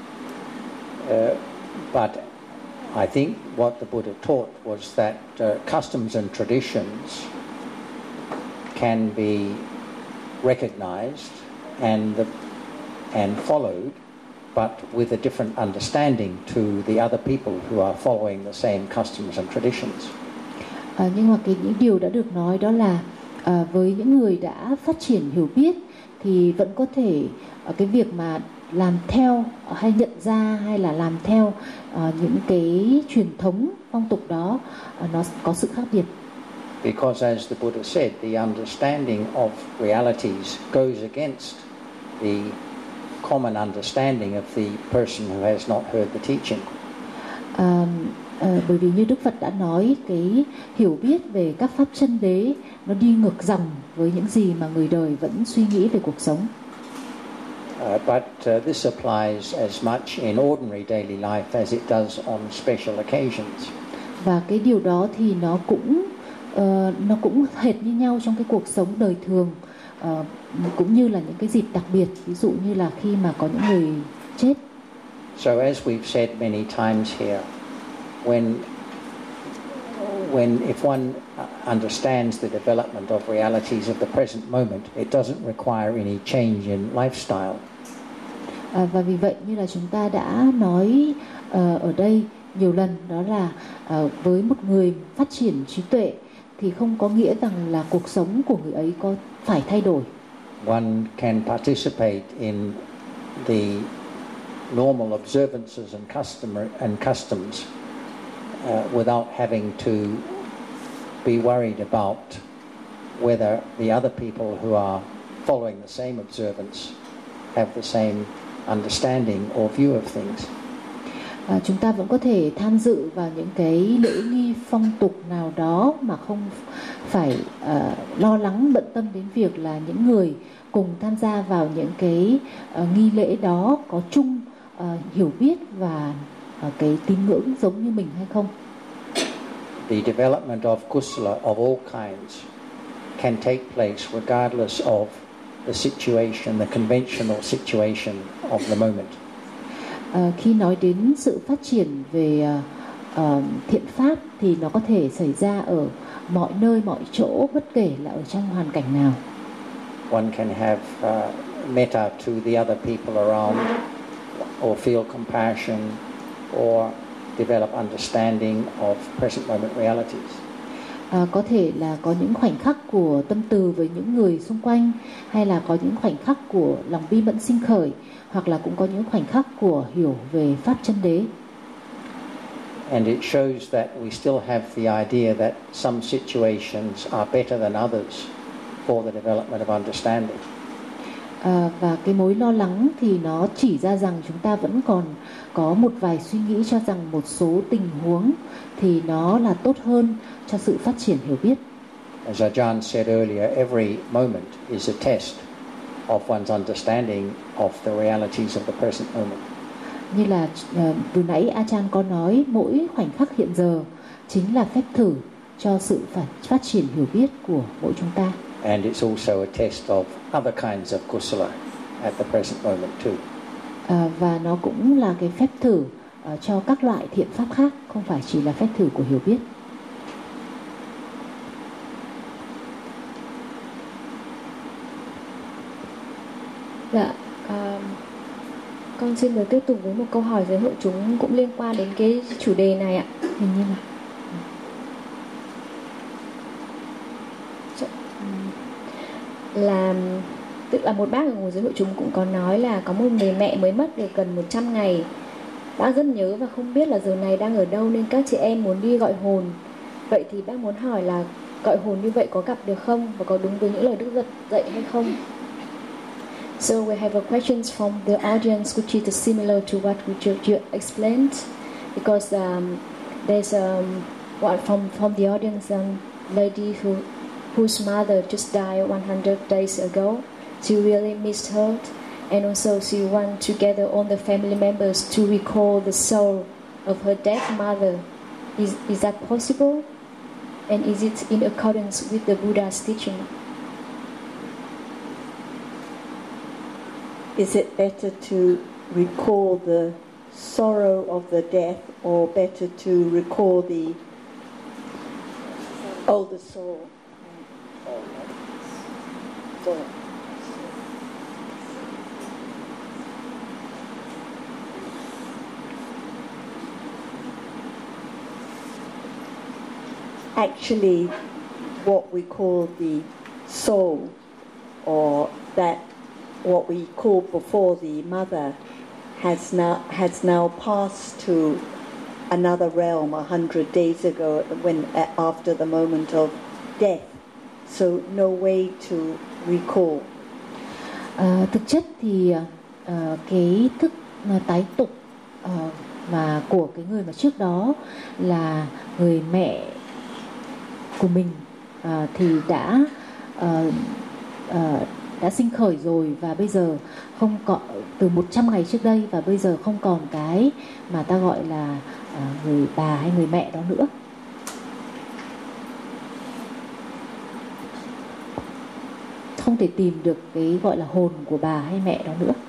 But I think what the Buddha taught was that customs and traditions can be recognized and followed, but with a different understanding to the other people who are following the same customs and traditions. Nhưng mà những điều đã được nói đó là với những người đã phát triển hiểu biết thì vẫn có thể cái việc mà làm theo hay nhận ra hay là làm theo những cái truyền thống phong tục đó nó có sự khác biệt. Because as the Buddha said, the understanding of realities goes against the common understanding of the person who has not heard the teaching. Bởi vì như Đức Phật đã nói, cái hiểu biết về các pháp chân đế nó đi ngược dòng với những gì mà người đời vẫn suy nghĩ về cuộc sống. But this applies as much in ordinary daily life as it does on special occasions. Và cái điều đó thì nó cũng hệt như nhau trong cái cuộc sống đời thường, cũng như là những cái dịp đặc biệt, ví dụ như là khi mà có những người chết. So as we've said many times here, when if one understands the development of realities of the present moment, it doesn't require any change in lifestyle. Và vì vậy như là chúng ta đã nói ở đây nhiều lần, đó là với một người phát triển trí tuệ thì không có nghĩa rằng là cuộc sống của người ấy có phải thay đổi. One can participate in the normal observances and customs without having to be worried about whether the other people who are following the same observance have the same understanding or view of things. Chúng ta vẫn có thể tham dự vào những cái lễ nghi phong tục nào đó mà không phải lo lắng bận tâm đến việc là những người cùng tham gia vào những cái nghi lễ đó có chung hiểu biết và cái tín ngưỡng giống như mình hay không. The development of kusala of all kinds can take place regardless of the situation, the conventional situation of the moment. Khi nói đến sự phát triển về thiện pháp thì nó có thể xảy ra ở mọi nơi, mọi chỗ, bất kể là ở trong hoàn cảnh nào. One can have metta to the other people around, or feel compassion, or develop understanding of present moment realities. Có thể là có những khoảnh khắc của tâm từ với những người xung quanh, hay là có những khoảnh khắc của lòng bi mẫn sinh khởi, hoặc là cũng có những khoảnh khắc của hiểu về pháp chân đế. And it shows that we still have the idea that some situations are better than others for the development of understanding. Và cái mối lo lắng thì nó chỉ ra rằng chúng ta vẫn còn có một vài suy nghĩ cho rằng một số tình huống thì nó là tốt hơn cho sự phát triển hiểu biết. As Ajahn said earlier, every moment is a test of one's understanding of the realities of the present moment. Như là vừa nãy Ajahn có nói, mỗi khoảnh khắc hiện giờ chính là phép thử cho sự phát triển hiểu biết của mỗi chúng ta. And it's also a test of other kinds of kusala at the present moment too. Và nó cũng là cái phép thử cho các loại thiện pháp khác, không phải chỉ là phép thử của hiểu biết. Dạ, con xin được tiếp tục với một câu hỏi giới hội chúng cũng liên quan đến cái chủ đề này ạ. Hình như là tức là một bác ở ngồi giới hội chúng cũng có nói là có một người mẹ mới mất được gần 100 ngày. Bác rất nhớ và không biết là giờ này đang ở đâu nên các chị em muốn đi gọi hồn. Vậy thì bác muốn hỏi là gọi hồn như vậy có gặp được không và có đúng với những lời Đức Phật dạy hay không? So we have a questions from the audience which is similar to what we just explained, because there's one from the audience lady whose mother just died 100 days ago. She really missed her, and also she wants to gather all the family members to recall the soul of her dead mother. Is that possible? And is it in accordance with the Buddha's teaching? Is it better to recall the sorrow of the death, or better to recall the soul? Actually, what we call the soul, or that what we called before the mother has now passed to another realm 100 days ago after the moment of death. So no way to recall. Thực chất thì cái thức tái tục mà của cái người mà trước đó là người mẹ của mình thì đã sinh khởi rồi, và bây giờ không còn từ 100 ngày trước đây, và bây giờ không còn cái mà ta gọi là người bà hay người mẹ đó nữa. Không thể tìm được cái gọi là hồn của bà hay mẹ đó nữa.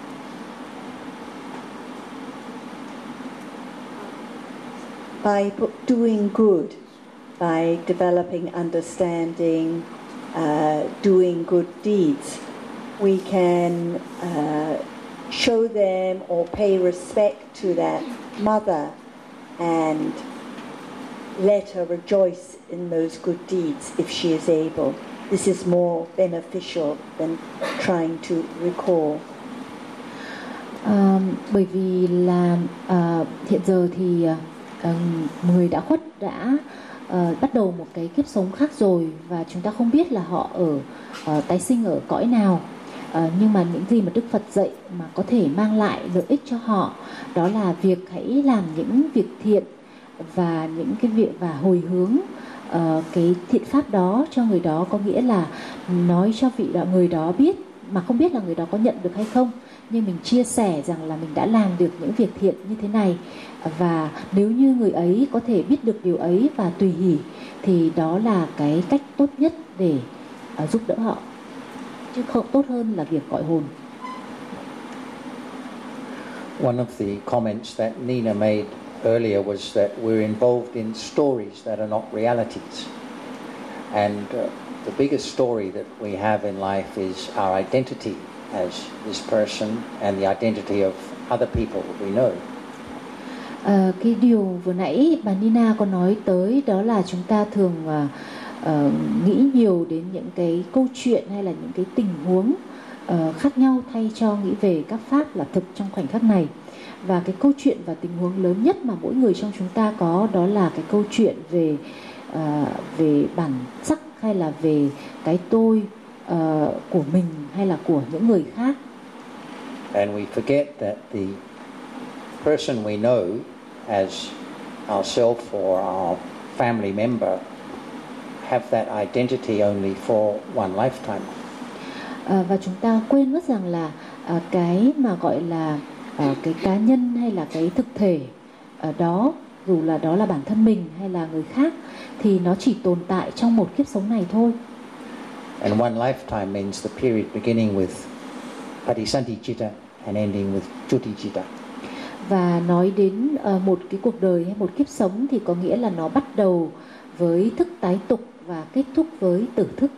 By doing good, by developing understanding, doing good deeds, we can show them or pay respect to that mother and let her rejoice in those good deeds if she is able. This is more beneficial than trying to recall. Bởi vì là hiện giờ thì người đã khuất đã bắt đầu một cái kiếp sống khác rồi, và chúng ta không biết là họ ở tái sinh ở cõi nào. Nhưng mà những gì mà Đức Phật dạy mà có thể mang lại lợi ích cho họ, đó là việc hãy làm những việc thiện và những cái việc và hồi hướng cái thiện pháp đó cho người đó, có nghĩa là nói cho người đó biết, mà không biết là người đó có nhận được hay không, nhưng mình chia sẻ rằng là mình đã làm được những việc thiện như thế này, và nếu như người ấy có thể biết được điều ấy và tùy hỷ thì đó là cái cách tốt nhất để giúp đỡ họ, chứ không tốt hơn là việc gọi hồn. One of the comments that Nina made earlier was that we're involved in stories that are not realities. And the biggest story that we have in life is our identity as this person and the identity of other people that we know. Cái điều vừa nãy bà Nina có nói tới đó là chúng ta thường nghĩ nhiều đến những cái câu chuyện hay là những cái tình huống khác nhau thay cho nghĩ về các pháp là thực trong khoảnh khắc này. Và cái câu chuyện và tình huống lớn nhất mà mỗi người trong chúng ta có, đó là cái câu chuyện về bản sắc hay là về cái tôi của mình hay là của những người khác. And we forget that the person we know as ourselves or our family member have that identity only for one lifetime. Và chúng ta quên mất rằng là cái mà gọi là cái cá nhân hay là cái thực thể đó, dù là đó là bản thân mình hay là người khác, thì nó chỉ tồn tại trong một kiếp sống này thôi. And one lifetime means the period beginning with Patisanticitta and ending with Chuticcitta. Và nói đến một cái cuộc đời hay một kiếp sống thì có nghĩa là nó bắt đầu với thức tái tục và kết thúc với tử thức.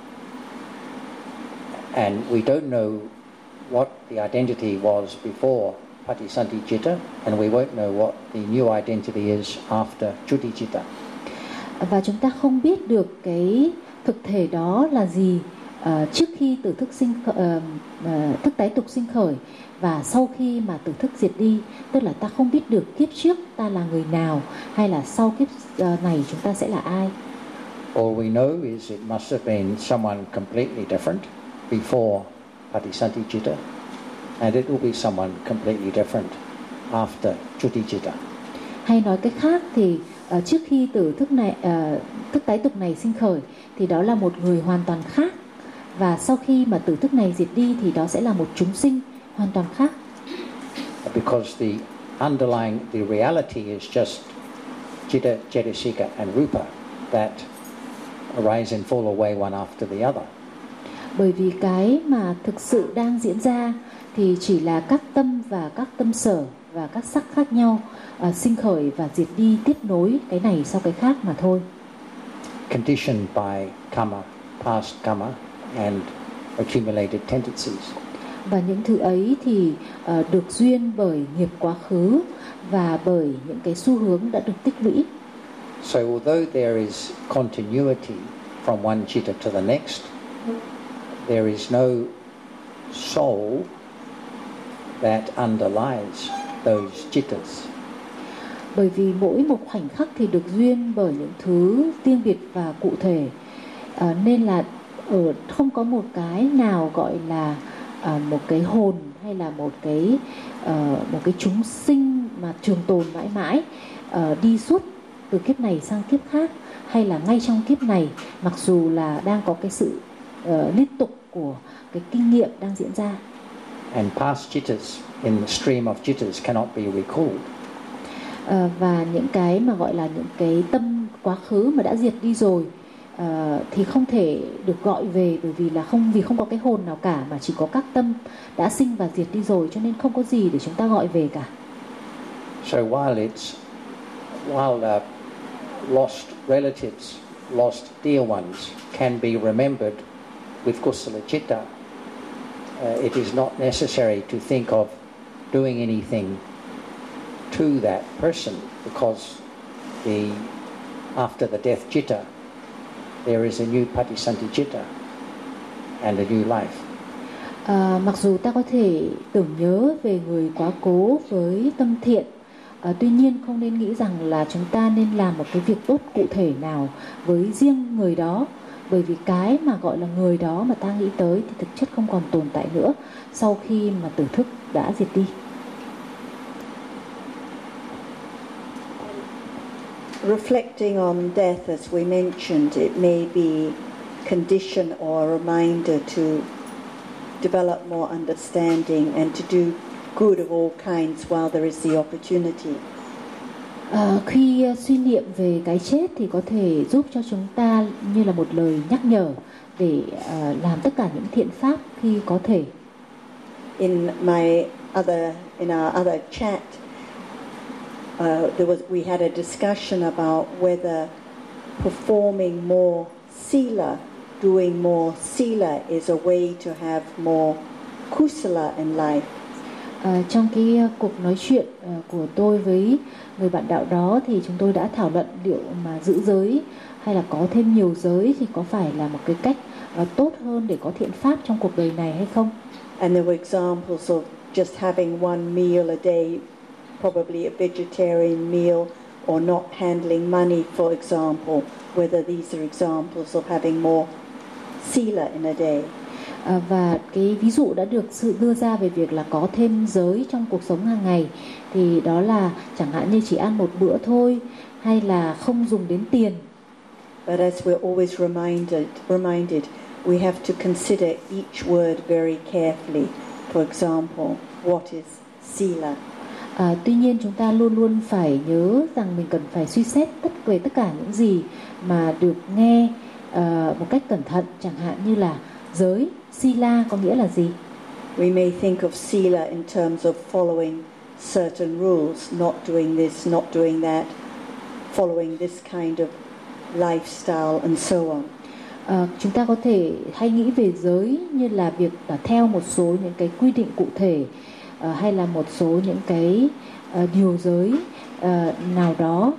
And we don't know what the identity was before Patisanticitta, and we won't know what the new identity is after Chuticcitta. Và chúng ta không biết được cái thực thể đó là gì trước khi tử thức thức tái tục sinh khởi, và sau khi mà tử thức diệt đi, tức là ta không biết được kiếp trước ta là người nào, hay là sau kiếp này chúng ta sẽ là ai. All we know is it must have been someone completely different before Patisanticitta, and it will be someone completely different after Chuticcitta. Hay nói cách khác thì trước khi thức tái tục này sinh khởi thì đó là một người hoàn toàn khác, và sau khi mà tử thức này diệt đi thì đó sẽ là một chúng sinh hoàn toàn khác. Because the reality is just Chitta, Cetasika and Rupa that arise and fall away one after the other. Bởi vì cái mà thực sự đang diễn ra thì chỉ là các tâm và các tâm sở và các sắc khác nhau sinh khởi và diệt đi, tiếp nối cái này sau cái khác mà thôi. Conditioned by karma, past karma and accumulated tendencies. Và những thứ ấy thì được duyên bởi nghiệp quá khứ và bởi những cái xu hướng đã được tích lũy. So although there is continuity from one chitta to the next, there is no soul that underlies those chittas. Bởi vì mỗi một khoảnh khắc thì được duyên bởi những thứ riêng biệt và cụ thể, nên là không có một cái nào gọi là một cái hồn hay là một cái chúng sinh mà trường tồn mãi mãi, đi suốt từ kiếp này sang kiếp khác, hay là ngay trong kiếp này, mặc dù là đang có cái sự liên tục của cái kinh nghiệm đang diễn ra. And past chittas in the stream of chittas cannot be recalled. Và những cái mà gọi là những cái tâm quá khứ mà đã diệt đi rồi thì không thể được gọi về, bởi vì không có cái hồn nào cả, mà chỉ có các tâm đã sinh và diệt đi rồi, cho nên không có gì để chúng ta gọi về cả. So while lost relatives, lost dear ones can be remembered with kusala chitta, it is not necessary to think of doing anything to that person, because after the death chitta there is a new patisanti chitta and a new life. Mặc dù ta có thể tưởng nhớ về người quá cố với tâm thiện, tuy nhiên không nên nghĩ rằng là chúng ta nên làm một cái việc tốt cụ thể nào với riêng người đó, bởi vì cái mà gọi là người đó mà ta nghĩ tới thì thực chất không còn tồn tại nữa sau khi mà tử thức đã diệt đi. Reflecting on death, as we mentioned, it may be condition or a reminder to develop more understanding and to do good of all kinds while there is the opportunity. Khi suy niệm về cái chết thì có thể giúp cho chúng ta như là một lời nhắc nhở để làm tất cả những thiện pháp khi có thể. In our other chat, we had a discussion about whether performing more sila, doing more sila, is a way to have more kusala in life. Trong cái cuộc nói chuyện của tôi với người bạn đạo đó thì chúng tôi đã thảo luận liệu mà giữ giới hay là có thêm nhiều giới thì có phải là một cái cách tốt hơn để có thiện pháp trong cuộc đời này hay không. And there were examples of just having one meal a day, probably a vegetarian meal, or not handling money, for example, whether these are examples of having more sila in a day. Và cái ví dụ đã được sự đưa ra về việc là có thêm giới trong cuộc sống hàng ngày, thì đó là chẳng hạn như chỉ ăn một bữa thôi, hay là không dùng đến tiền. But as we're always reminded, we have to consider each word very carefully. For example, what is sila? Tuy nhiên chúng ta luôn luôn phải nhớ rằng mình cần phải suy xét về tất cả những gì mà được nghe một cách cẩn thận, chẳng hạn như là giới, sila có nghĩa là gì? We may think of sila in terms of following certain rules, not doing this, not doing that, following this kind of lifestyle and so on. Chúng ta có thể hay nghĩ về giới như là việc theo một số những cái quy định cụ thể, hay là một số những cái điều giới nào đó.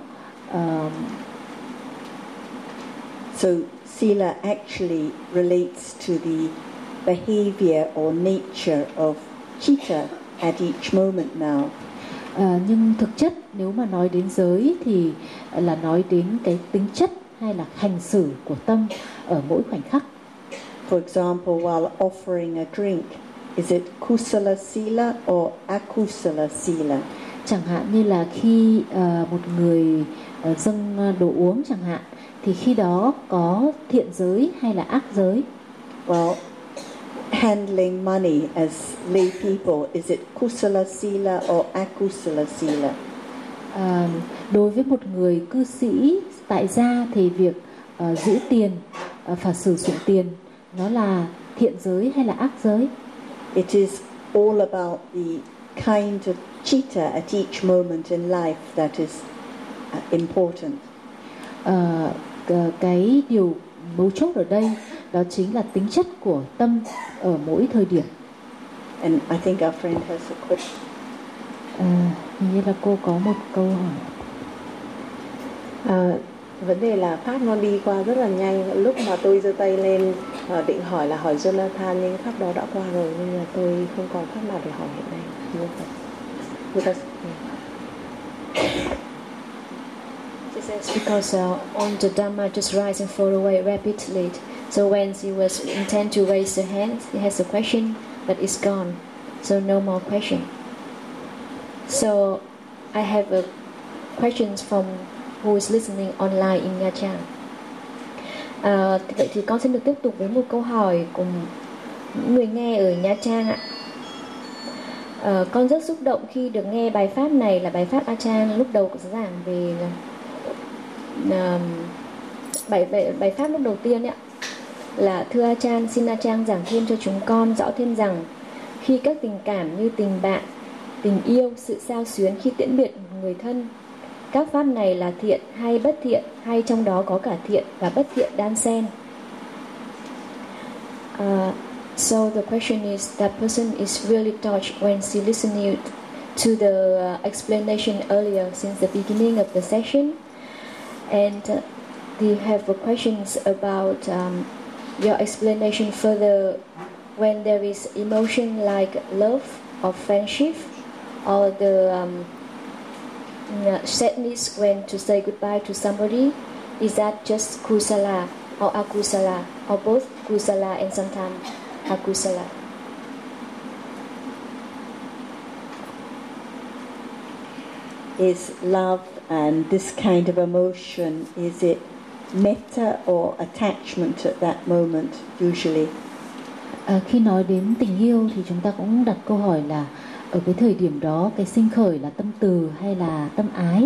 So sila actually relates to the behavior or nature of chitta at each moment now. Nhưng thực chất nếu mà nói đến giới thì là nói đến cái tính chất hay là hành xử của tâm ở mỗi khoảnh khắc. For example, while offering a drink, is it kusala sila or akusala sila? Chẳng hạn như là khi một người dâng đồ uống chẳng hạn, thì khi đó có thiện giới hay là ác giới? Well, handling money as lay people, is it kusala sila or akusala sila? Đối với một người cư sĩ tại gia thì việc giữ tiền và sử dụng tiền nó là thiện giới hay là ác giới? It is all about the kind of chitta at each moment in life that is important. Cái điều mấu chốt ở đây đó chính là tính chất của tâm ở mỗi thời điểm. And I think our friend has a question. Hình như là cô có một câu hỏi. Vấn đề là pháp nó đi qua rất là nhanh. Lúc mà tôi giơ tay lên định hỏi Jonathan, nhưng pháp đó đã qua rồi nên là tôi không còn pháp nào để hỏi hiện nay. She says because on the Dhamma just rise and fall away rapidly. So when she was intent to raise her hand, she has a question, but it's gone. So no more question. So I have a questions from who is listening online in Nha Trang. Vậy thì con xin được tiếp tục với một câu hỏi của những người nghe ở Nha Trang ạ. Con rất xúc động khi được nghe bài pháp này, là bài pháp Achan lúc đầu giảng về bài pháp lúc đầu tiên ạ, là thưa Achan, xin Achan giảng thêm cho chúng con rõ thêm rằng khi các tình cảm như tình bạn, tình yêu, sự xao xuyến khi tiễn biệt một người thân, các pháp này là thiện hay bất thiện, hay trong đó có cả thiện và bất thiện đan xen? So the question is, that person is really touched when she listened to the explanation earlier since the beginning of the session, and they have questions about your explanation further when there is emotion like love or friendship, or the sadness when to say goodbye to somebody. Is that just kusala or akusala, or both kusala and sometimes akusala? Is love and this kind of emotion, is it metta or attachment at that moment usually? Khi nói đến tình yêu thì chúng ta cũng đặt câu hỏi là ở cái thời điểm đó cái sinh khởi là tâm từ hay là tâm ái?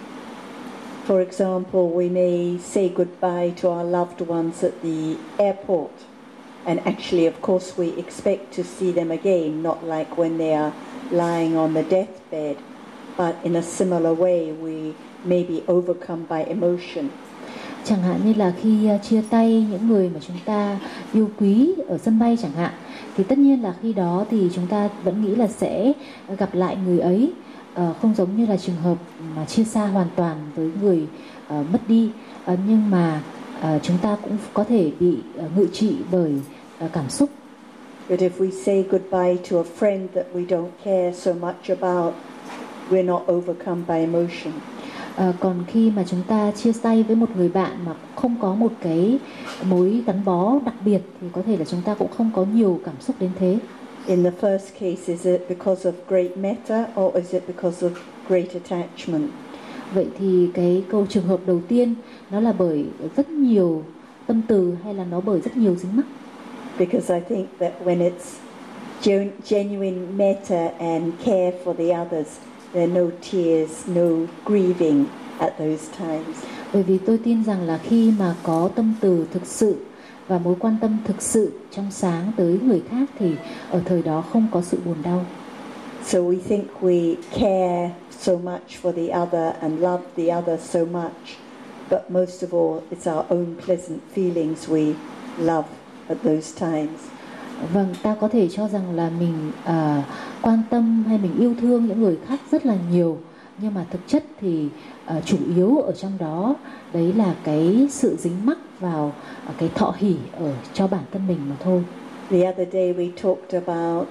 For example, we may say goodbye to our loved ones at the airport, and actually, of course, we expect to see them again, not like when they are lying on the deathbed, but in a similar way, we may be overcome by emotion. Chẳng hạn như là khi chia tay những người mà chúng ta yêu quý ở sân bay chẳng hạn, thì tất nhiên là khi đó thì chúng ta vẫn nghĩ là sẽ gặp lại người ấy, không giống như là trường hợp mà chia xa hoàn toàn với người mất đi, nhưng mà chúng ta cũng có thể bị ngự trị bởi cảm xúc. But if we say goodbye to a friend that we don't care so much about, we're not overcome by emotion. Còn khi mà chúng ta chia tay với một người bạn mà không có một cái mối gắn bó đặc biệt thì có thể là chúng ta cũng không có nhiều cảm xúc đến thế. In the first case, is it because of great metta or is it because of great attachment? Vậy thì cái trường hợp đầu tiên nó là bởi rất nhiều tâm từ hay là nó bởi rất nhiều dính mắc? Because I think that when it's genuine metta and care for the others, there are no tears, no grieving at those times. Bởi vì tôi tin rằng là khi mà có tâm từ thực sự và mối quan tâm thực sự trong sáng tới người khác thì ở thời đó không có sự buồn đau. So we think we care so much for the other and love the other so much, but most of all it's our own pleasant feelings we love at those times. Vâng, ta có thể cho rằng là mình quan tâm hay mình yêu thương những người khác rất là nhiều, nhưng mà thực chất thì chủ yếu ở trong đó đấy là cái sự dính mắc vào cái thọ hỷ ở cho bản thân mình mà thôi. The other day we talked about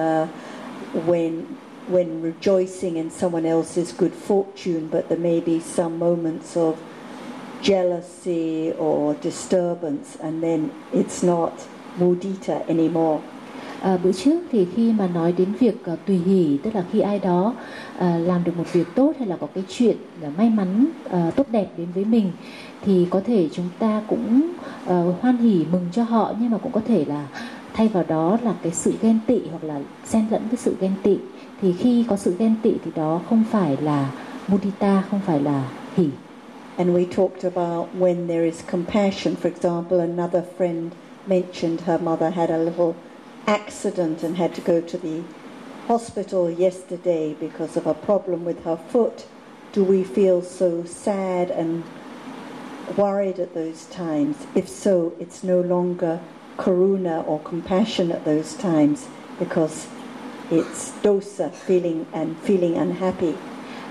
when rejoicing in someone else's good fortune, but there may be some moments of jealousy or disturbance, and then it's not mudita anymore. Bữa trước thì khi mà nói đến việc tùy hỷ, tức là khi ai đó làm được một việc tốt hay là có cái chuyện may mắn tốt đẹp đến với mình, thì có thể chúng ta cũng hoan hỉ mừng cho họ, nhưng mà cũng có thể là thay vào đó là cái sự ghen tị hoặc là xen lẫn với sự ghen tị. Thì khi có sự ghen tị thì đó không phải là mudita, không phải là hỷ. And we talked about when there is compassion. For example, another friend mentioned her mother had a little accident and had to go to the hospital yesterday because of a problem with her foot. Do we feel so sad and worried at those times? If so, it's no longer karuna or compassion at those times because it's dosa, feeling unhappy.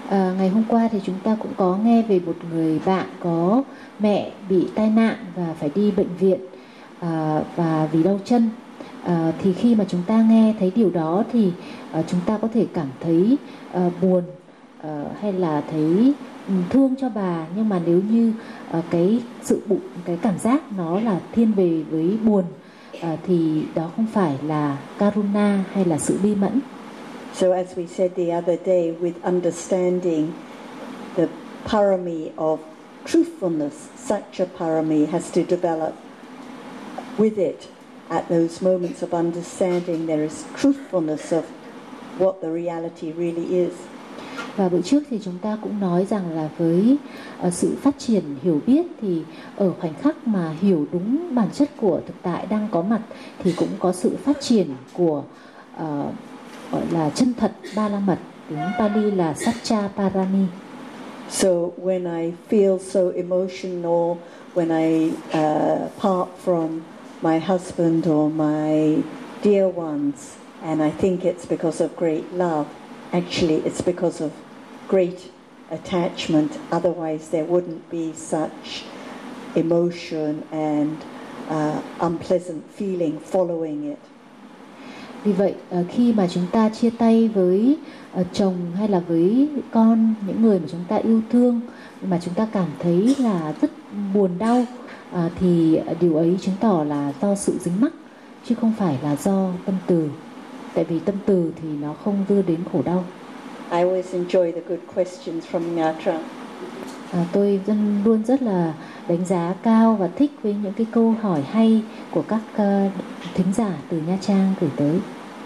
Ngày hôm qua thì chúng ta cũng có nghe về một người bạn có mẹ bị tai nạn và phải đi bệnh viện và vì đau chân. Thì khi mà chúng ta nghe thấy điều đó thì chúng ta có thể cảm thấy buồn hay là thấy thương cho bà, nhưng mà nếu như cái cảm giác nó là thiên về với buồn thì đó không phải là karuna hay là sự bi mẫn. So as we said the other day, with understanding the parami of truthfulness, such a parami has to develop with it. At those moments of understanding, there is truthfulness of what the reality really is. Và bữa trước thì chúng ta cũng nói rằng là với sự phát triển hiểu biết thì ở khoảnh khắc mà hiểu đúng bản chất của thực tại đang có mặt thì cũng có sự phát triển của gọi là chân thật ba la mật, tiếng Pali là Satcha Parami. So when I feel so emotional, when I part from my husband or my dear ones, and I think it's because of great love, actually it's because of great attachment. Otherwise there wouldn't be such emotion and unpleasant feeling following it. Vì vậy khi mà chúng ta chia tay với chồng hay là với con, những người mà chúng ta yêu thương mà chúng ta cảm thấy là rất buồn đau, thì điều ấy chứng tỏ là do sự dính mắc chứ không phải là do tâm từ. Tại vì tâm từ thì nó không đưa đến khổ đau. I always enjoy the good questions from Nhatra. Tôi luôn rất là đánh giá cao và thích với những cái câu hỏi hay của các thính giả từ Nha Trang gửi tới.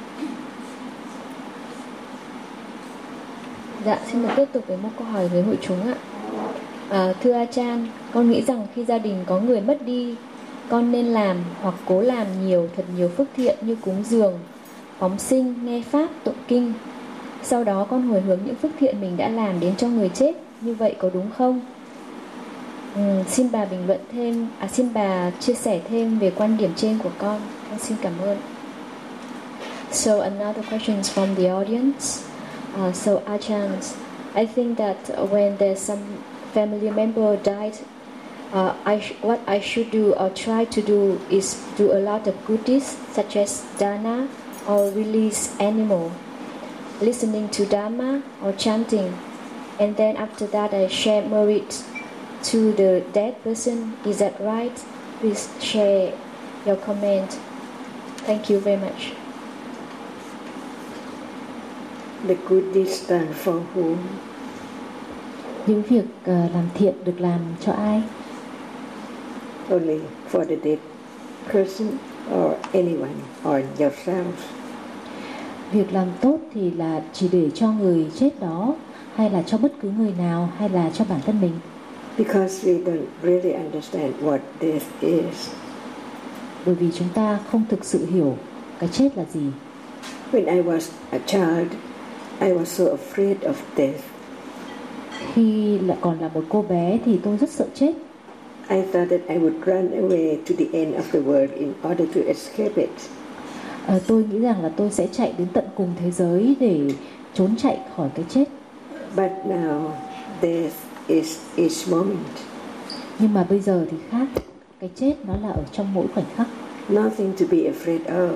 Dạ, xin được tiếp tục với một câu hỏi với hội chúng ạ. Thưa Achan, con nghĩ rằng khi gia đình có người mất đi, con nên làm hoặc cố làm thật nhiều phước thiện như cúng dường, phóng sinh, nghe pháp, tụng kinh. Sau đó con hồi hướng những phước thiện mình đã làm đến cho người chết, như vậy có đúng không? Xin bà bình luận thêm, xin bà chia sẻ thêm về quan điểm trên của con. Con xin cảm ơn. So another question from the audience. So Ajahn, I think that when there's some family member died, what I should do or try to do is do a lot of good deeds such as dana or release animal, listening to Dhamma or chanting, and then after that I share merit to the dead person. Is that right? Please share your comment. Thank you very much. The good deeds done for whom? Những việc làm thiện được làm cho ai? Only for the dead person or anyone or yourself? Việc làm tốt thì là chỉ để cho người chết đó, hay là cho bất cứ người nào, hay là cho bản thân mình? Because we don't really understand what death is. Bởi vì chúng ta không thực sự hiểu cái chết là gì. When I was a child, I was so afraid of death. Khi còn là một cô bé thì tôi rất sợ chết. I thought that I would run away to the end of the world in order to escape it. Tôi nghĩ rằng là tôi sẽ chạy đến tận cùng thế giới để trốn chạy khỏi cái chết. But now, death is each moment. Nhưng mà bây giờ thì khác. Cái chết nó là ở trong mỗi khoảnh khắc. Nothing to be afraid of.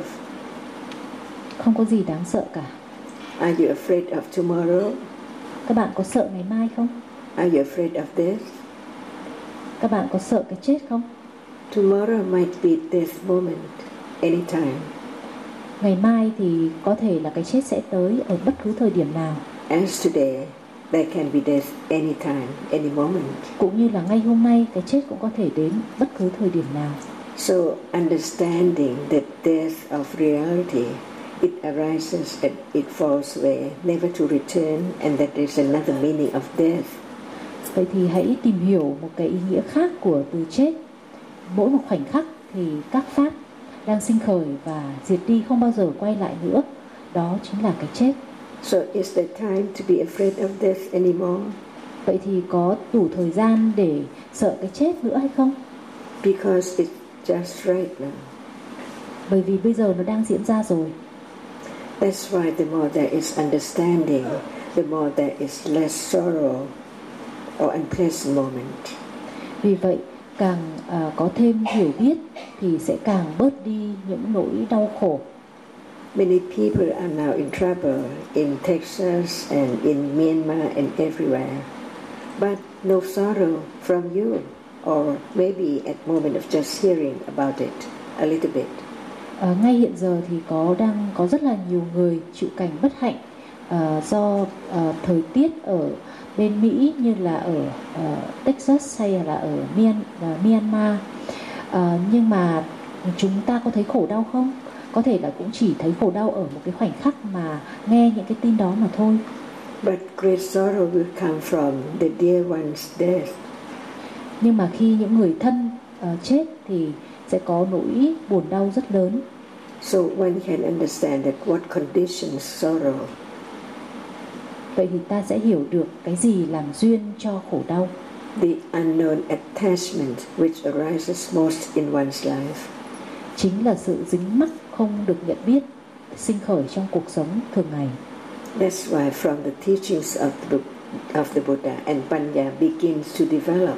Không có gì đáng sợ cả. Are you afraid of tomorrow? Các bạn có sợ ngày mai không? Are you afraid of death? Các bạn có sợ cái chết không? Tomorrow might be death moment, anytime. Ngày mai thì có thể là cái chết sẽ tới ở bất cứ thời điểm nào. As today, there can be death anytime, any moment. Cũng như là ngay hôm nay cái chết cũng có thể đến bất cứ thời điểm nào. So understanding the death of reality, it arises and it falls away, never to return, and that there is another meaning of death. Vậy thì hãy tìm hiểu một cái ý nghĩa khác của từ chết. Mỗi một khoảnh khắc thì các pháp đang sinh khởi và diệt đi, không bao giờ quay lại nữa. Đó chính là cái chết. So is there time to be afraid of death anymore? Vậy thì có đủ thời gian để sợ cái chết nữa hay không? Because it's just right now. Bởi vì bây giờ nó đang diễn ra rồi. That's why the more there is understanding, the more there is less sorrow or unpleasant moment. Vì vậy, càng có thêm hiểu biết thì sẽ càng bớt đi những nỗi đau khổ. Many people are now in trouble in Texas and in Myanmar and everywhere, but no sorrow from you, or maybe at moment of just hearing about it a little bit. Ngay hiện giờ thì đang có rất là nhiều người chịu cảnh bất hạnh do thời tiết ở bên Mỹ, như là ở Texas hay là ở Myanmar. Nhưng mà chúng ta có thấy khổ đau không? Có thể là cũng chỉ thấy khổ đau ở một cái khoảnh khắc mà nghe những cái tin đó mà thôi. But great sorrow will come from the dear one's death. Nhưng mà khi những người thân chết thì sẽ có nỗi buồn đau rất lớn. So one can understand that what conditions sorrow. Vậy thì ta sẽ hiểu được cái gì làm duyên cho khổ đau. The unknown attachment which arises most in one's life. Chính là sự dính mắc không được nhận biết sinh khởi trong cuộc sống thường ngày. That's why from the teachings of the Buddha and Panya begins to develop.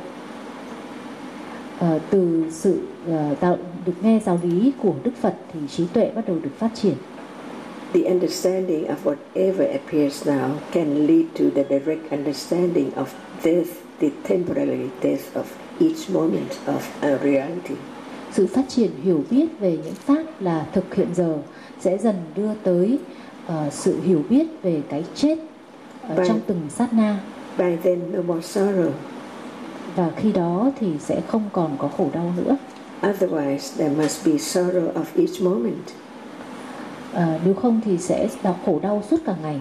Từ sự được nghe giáo lý của Đức Phật thì trí tuệ bắt đầu được phát triển. The understanding of whatever appears now can lead to the direct understanding of death, the temporary death of each moment of our reality. Sự phát triển hiểu biết về những pháp là thực hiện giờ sẽ dần đưa tới sự hiểu biết về cái chết trong từng sát na. By then no more sorrow. Và khi đó thì sẽ không còn có khổ đau nữa. Otherwise there must be sorrow of each moment. Nếu không thì sẽ khổ đau suốt cả ngày.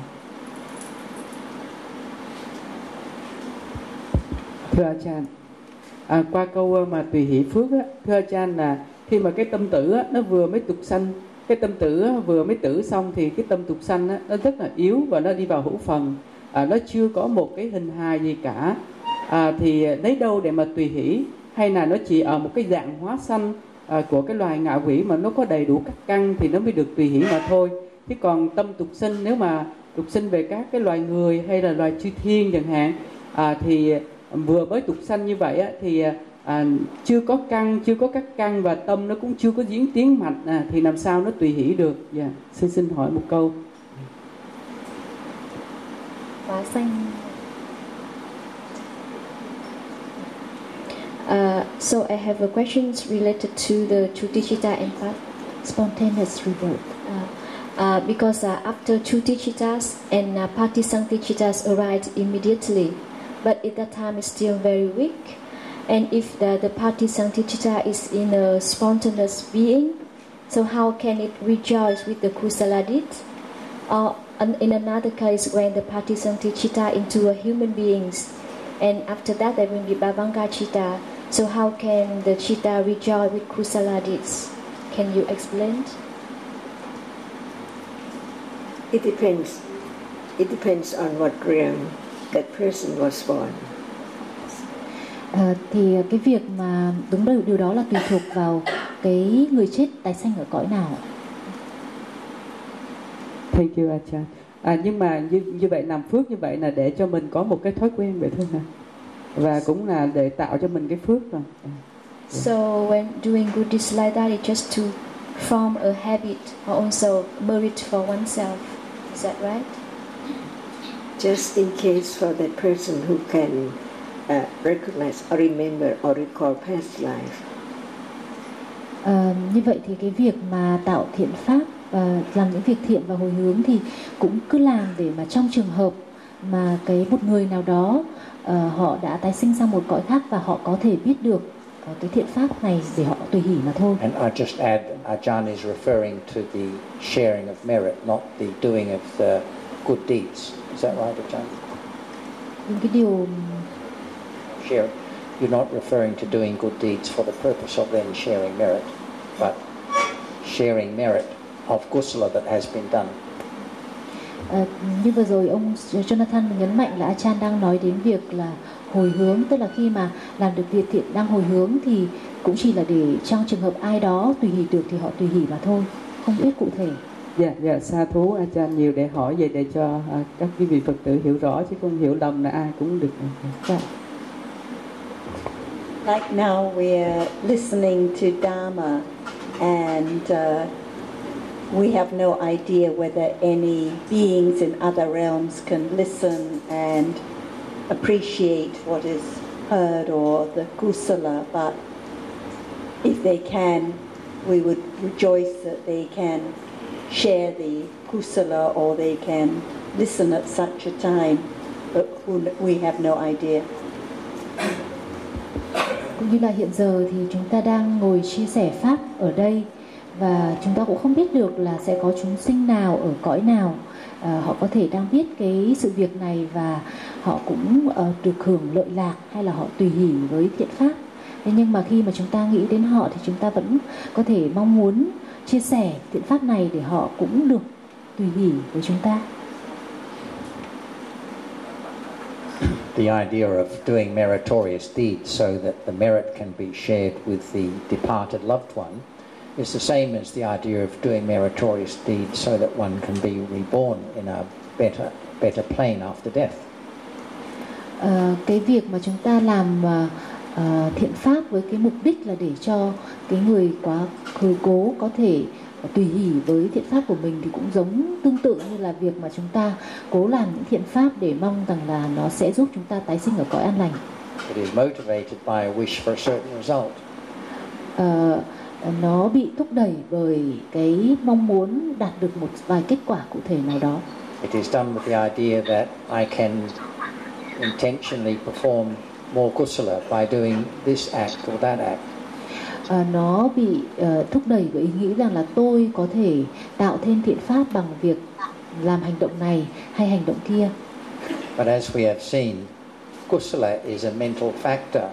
Thưa A Chan, qua câu mà tùy hỷ phước á, thưa A Chan, là khi mà cái tâm tử á, nó vừa mới tục sanh, cái tâm tử á, vừa mới tử xong thì cái tâm tục sanh á, nó rất là yếu và nó đi vào hữu phần, nó chưa có một cái hình hài gì cả, thì lấy đâu để mà tùy hỷ, hay là nó chỉ ở một cái dạng hóa sanh của cái loài ngạ quỷ mà nó có đầy đủ các căn thì nó mới được tùy hỷ mà thôi. Chứ còn tâm tục sinh, nếu mà tục sinh về các cái loài người hay là loài chư thiên chẳng hạn, thì vừa mới tục sanh như vậy á, thì chưa có căn, chưa có các căn và tâm nó cũng chưa có diễn tiến mạnh, thì làm sao nó tùy hỷ được? Dạ, xin hỏi một câu. Hóa sanh. So I have a question related to the Chutichita and spontaneous rebirth. Because after Chutichitas and Patisanktichitas arise immediately, but at that time it's still very weak. And if the Patisanktichita is in a spontaneous being, so how can it rejoice with the Kusaladit? Or in another case, when the Patisanktichita into a human beings, and after that there will be Bhavanga Chitta. So how can the Chitta rejoice with Kusaladits? Can you explain? It depends. It depends on what realm that person was born. Thì cái việc mà đúng điều đó là tùy thuộc vào cái người chết tái sanh ở cõi nào. Thank you Achan. Nhưng mà như vậy làm phước như vậy là để cho mình có một cái thói quen vậy thôi hả? Và cũng là để tạo cho mình cái phước rồi. So when doing good deeds like that, it's just to form a habit or also merit for oneself. Is that right? Just in case for that person who can recognize or remember or recall past life. Như vậy thì cái việc mà tạo thiện pháp và làm những việc thiện và hồi hướng thì cũng cứ làm để mà trong trường hợp mà một người nào đó họ đã tái sinh sang một cõi khác và họ có thể biết được cái thiện pháp này để họ tùy hỷ mà thôi. And I just add, Ajahn is referring to the sharing of merit, not the doing of the good deeds. Is that right, Ajahn? Những cái điều share. You're not referring to doing good deeds for the purpose of then sharing merit, but sharing merit of kusala that has been done. Như vừa rồi ông Jonathan nhấn mạnh là Achan đang nói đến việc là hồi hướng, tức là khi mà làm được việc thiện đang hồi hướng thì cũng chỉ là để trong trường hợp ai đó tùy hỷ được thì họ tùy hỷ mà thôi, không biết cụ thể. Dạ, sa thú A Chan nhiều để hỏi vậy để cho các quý vị Phật tử hiểu rõ, chứ không hiểu lầm là ai cũng được. Dạ. Like now we're listening to Dharma and we have no idea whether any beings in other realms can listen and appreciate what is heard or the kusala, but if they can, we would rejoice that they can share the kusala or they can listen at such a time, but we have no idea. Cũng như là hiện giờ thì chúng ta đang ngồi chia sẻ pháp ở đây và chúng ta cũng không biết được là sẽ có chúng sinh nào ở cõi nào họ có thể đang biết cái sự việc này và họ cũng được hưởng lợi lạc hay là họ tùy hỷ với thiện pháp. Thế nhưng mà khi mà chúng ta nghĩ đến họ thì chúng ta vẫn có thể mong muốn chia sẻ thiện pháp này để họ cũng được tùy hỷ với chúng ta. The idea of doing meritorious deeds so that the merit can be shared with the departed loved one is the same as the idea of doing meritorious deeds so that one can be reborn in a better plane after death. Cái việc mà chúng ta làm thiện pháp với cái mục đích là để cho cái người quá khứ cố có thể tùy hỷ với thiện pháp của mình thì cũng giống tương tự như là việc mà chúng ta cố làm những thiện pháp để mong rằng là nó sẽ giúp chúng ta tái sinh ở cõi an lành. It is motivated by a wish for a certain result. Nó bị thúc đẩy bởi cái mong muốn đạt được một vài kết quả cụ thể nào đó. It is done with the idea that I can intentionally perform more kusala by doing this act or that act. Nó bị thúc đẩy bởi ý nghĩ rằng là tôi có thể tạo thêm thiện pháp bằng việc làm hành động này hay hành động kia. But as we have seen, kusala is a mental factor.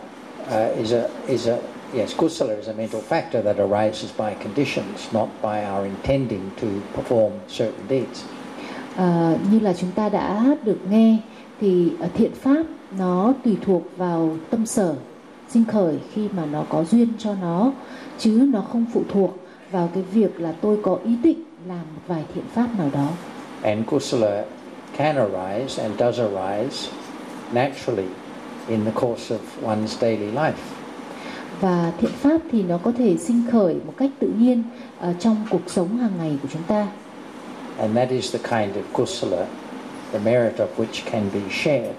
Kusala is a mental factor that arises by conditions, not by our intending to perform certain deeds. Như là chúng ta đã được nghe thì thiện pháp nó tùy thuộc vào tâm sở sinh khởi khi mà nó có duyên cho nó, chứ nó không phụ thuộc vào cái việc là tôi có ý định làm một vài thiện pháp nào đó. And kusala can arise and does arise naturally in the course of one's daily life. Và thiện pháp thì nó có thể sinh khởi một cách tự nhiên trong cuộc sống hàng ngày của chúng ta. And that is the kind of kusala, the merit of which can be shared,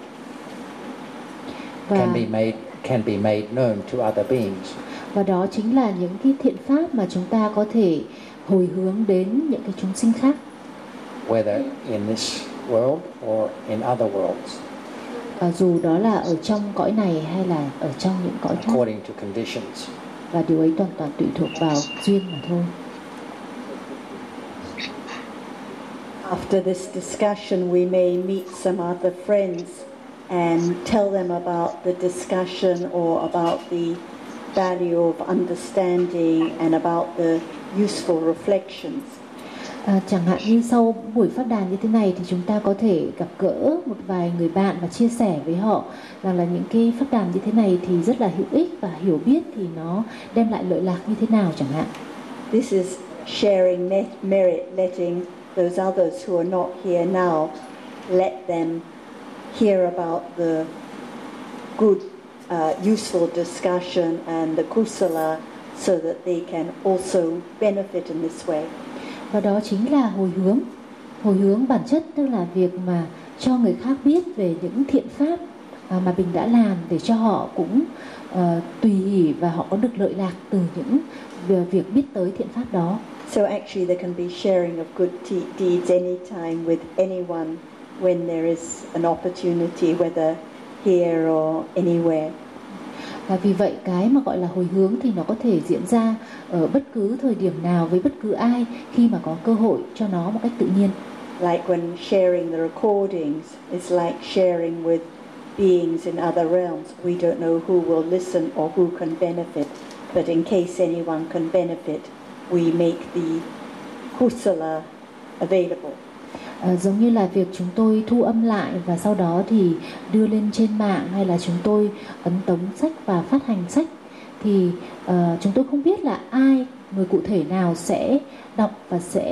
can be made known to other beings. Và đó chính là những cái thiện pháp mà chúng ta có thể hồi hướng đến những cái chúng sinh khác. Whether in this world or in other worlds. Dù đó là ở trong cõi này hay là ở trong những cõi khác. According to conditions. Và điều ấy toàn tùy thuộc vào duyên mà thôi. After this discussion, we may meet some other friends and tell them about the discussion or about the value of understanding and about the useful reflections. Chẳng hạn như sau buổi pháp đàn như thế này thì chúng ta có thể gặp gỡ một vài người bạn và chia sẻ với họ rằng là những cái pháp đàn như thế này thì rất là hữu ích và hiểu biết thì nó đem lại lợi lạc như thế nào chẳng hạn. This is sharing merit, letting those others who are not here now, let them hear about the good, useful discussion and the kusala so that they can also benefit in this way. Và đó chính là hồi hướng. Hồi hướng bản chất tức là việc mà cho người khác biết về những thiện pháp mà mình đã làm để cho họ cũng tùy hỷ và họ có được lợi lạc từ những việc biết tới thiện pháp đó. So actually there can be sharing of good deeds anytime with anyone when there is an opportunity, whether here or anywhere. Và vì vậy cái mà gọi là hồi hướng thì nó có thể diễn ra ở bất cứ thời điểm nào với bất cứ ai khi mà có cơ hội cho nó một cách tự nhiên. Like when sharing the recordings, it's like sharing with beings in other realms. We don't know who will listen or who can benefit, but in case anyone can benefit, we make the kusala available. Giống như là việc chúng tôi thu âm lại và sau đó thì đưa lên trên mạng, hay là chúng tôi ấn tống sách và phát hành sách, thì chúng tôi không biết là ai, người cụ thể nào sẽ đọc và sẽ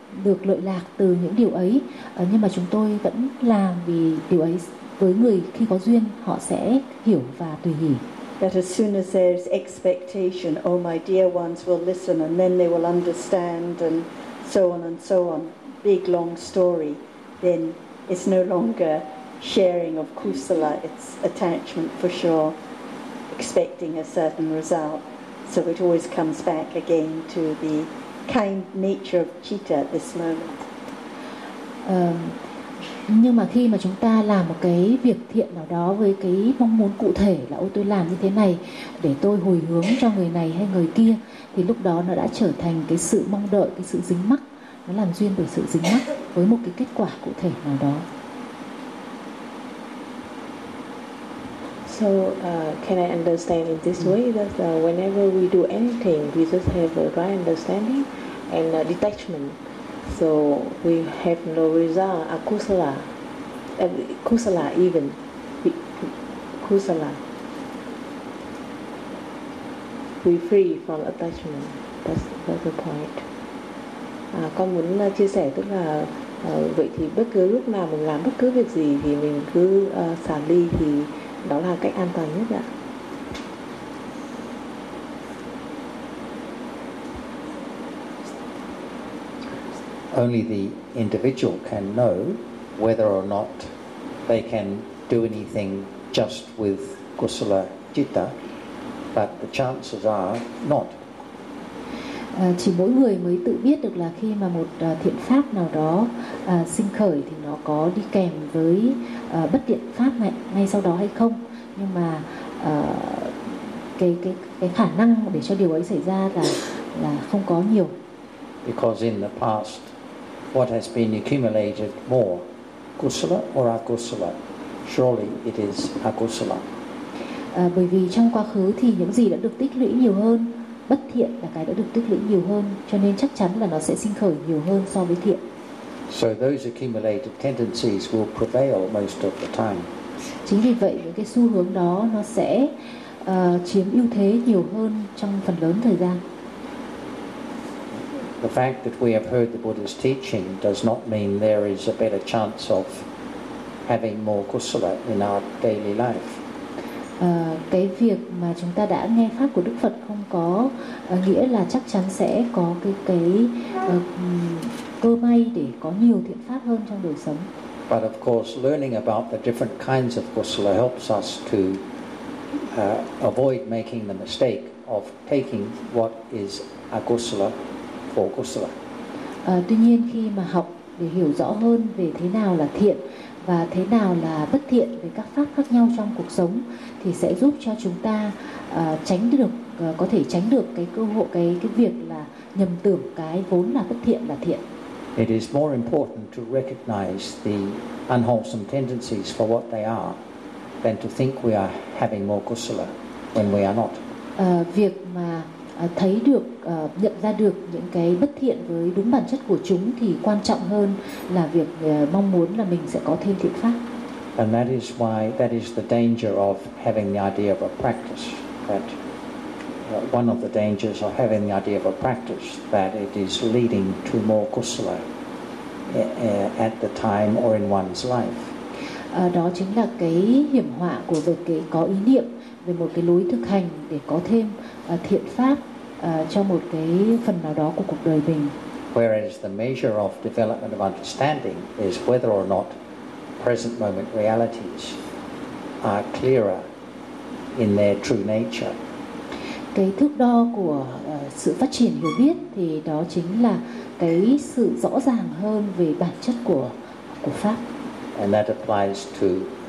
được lợi lạc từ những điều ấy, nhưng mà chúng tôi vẫn làm vì điều ấy với người khi có duyên họ sẽ hiểu và tùy hỷ. That as soon as there's expectation, oh my dear ones will listen and then they will understand and so on, big long story, then it's no longer sharing of kusala, it's attachment for sure, expecting a certain result. So it always comes back again to the kind nature of citta at this moment. Nhưng mà khi mà chúng ta làm một cái việc thiện nào đó với cái mong muốn cụ thể là ôi tôi làm như thế này để tôi hồi hướng cho người này hay người kia, thì lúc đó nó đã trở thành cái sự mong đợi, cái sự dính mắc, nó làm duyên bởi sự dính mắc với một cái kết quả cụ thể nào đó. So can I understand in this way that whenever we do anything, we just have a right understanding and detachment. So we have no result, kusala even, kusala. We free from attachment. That's the point. Con muốn chia sẻ tức là vậy thì bất cứ lúc nào mình làm bất cứ việc gì thì mình cứ xả ly thì đó là cách an toàn nhất ạ. Only the individual can know whether or not they can do anything just with kusala citta, but the chances are not. Chỉ mỗi người mới tự biết được là khi mà một thiện pháp nào đó sinh khởi thì nó có đi kèm với bất thiện pháp ngay sau đó hay không, nhưng mà cái khả năng để cho điều ấy xảy ra là không có nhiều. Because in the past, what has been accumulated more, kusala or akusala? Surely it is akusala. Bởi vì trong quá khứ thì những gì đã được tích lũy nhiều hơn, bất thiện là cái đã được tích lũy nhiều hơn, cho nên chắc chắn là nó sẽ sinh khởi nhiều hơn so với thiện. So those accumulated tendencies will prevail most of the time. Chính vì vậy những cái xu hướng đó nó sẽ chiếm ưu thế nhiều hơn trong phần lớn thời gian. The fact that we have heard the Buddha's teaching does not mean there is a better chance of having more kusala in our daily life. Cái việc mà chúng ta đã nghe pháp của Đức Phật không có nghĩa là chắc chắn sẽ có cái cơ may để có nhiều thiện pháp hơn trong đời sống. But of course, learning about the different kinds of kusala helps us to avoid making the mistake of taking what is akusala for kusala. Tuy nhiên khi mà học để hiểu rõ hơn về thế nào là thiện và thế nào là bất thiện về các pháp khác nhau trong cuộc sống thì sẽ giúp cho chúng ta có thể tránh được cái cơ hội cái việc là nhầm tưởng cái vốn là bất thiện là thiện. It is more important to recognize the unwholesome tendencies for what they are than to think we are having more kusala when we are not. Việc mà thấy được, nhận ra được những cái bất thiện với đúng bản chất của chúng thì quan trọng hơn là việc mong muốn là mình sẽ có thêm thiện pháp. And that is the danger of having the idea of a practice. That one of the dangers of having the idea of a practice that it is leading to more kusala at the time or in one's life. Đó chính là cái hiểm họa của việc có ý niệm về một cái lối thực hành để có thêm thiện pháp cho một cái phần nào đó của cuộc đời mình. Whereas the measure of development of understanding is whether or not present moment realities are clearer in their true nature. Cái thước đo của sự phát triển hiểu biết thì đó chính là cái sự rõ ràng hơn về bản chất của pháp. And that applies to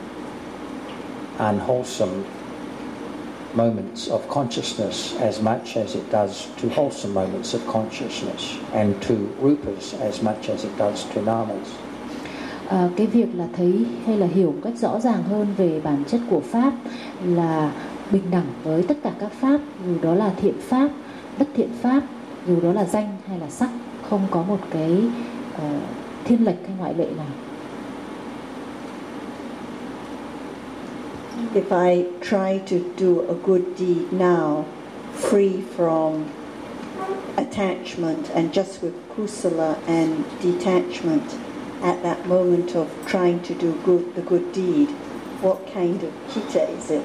unwholesome moments of consciousness as much as it does to wholesome moments of consciousness, and to rupas as much as it does to namas. Cái việc là thấy hay là hiểu một cách rõ ràng hơn về bản chất của pháp là bình đẳng với tất cả các pháp, dù đó là thiện pháp, bất thiện pháp, dù đó là danh hay là sắc, không có một cái thiên lệch hay ngoại lệ nào. If I try to do a good deed now, free from attachment and just with kusala and detachment at that moment of trying to do the good deed, what kind of chitta is it?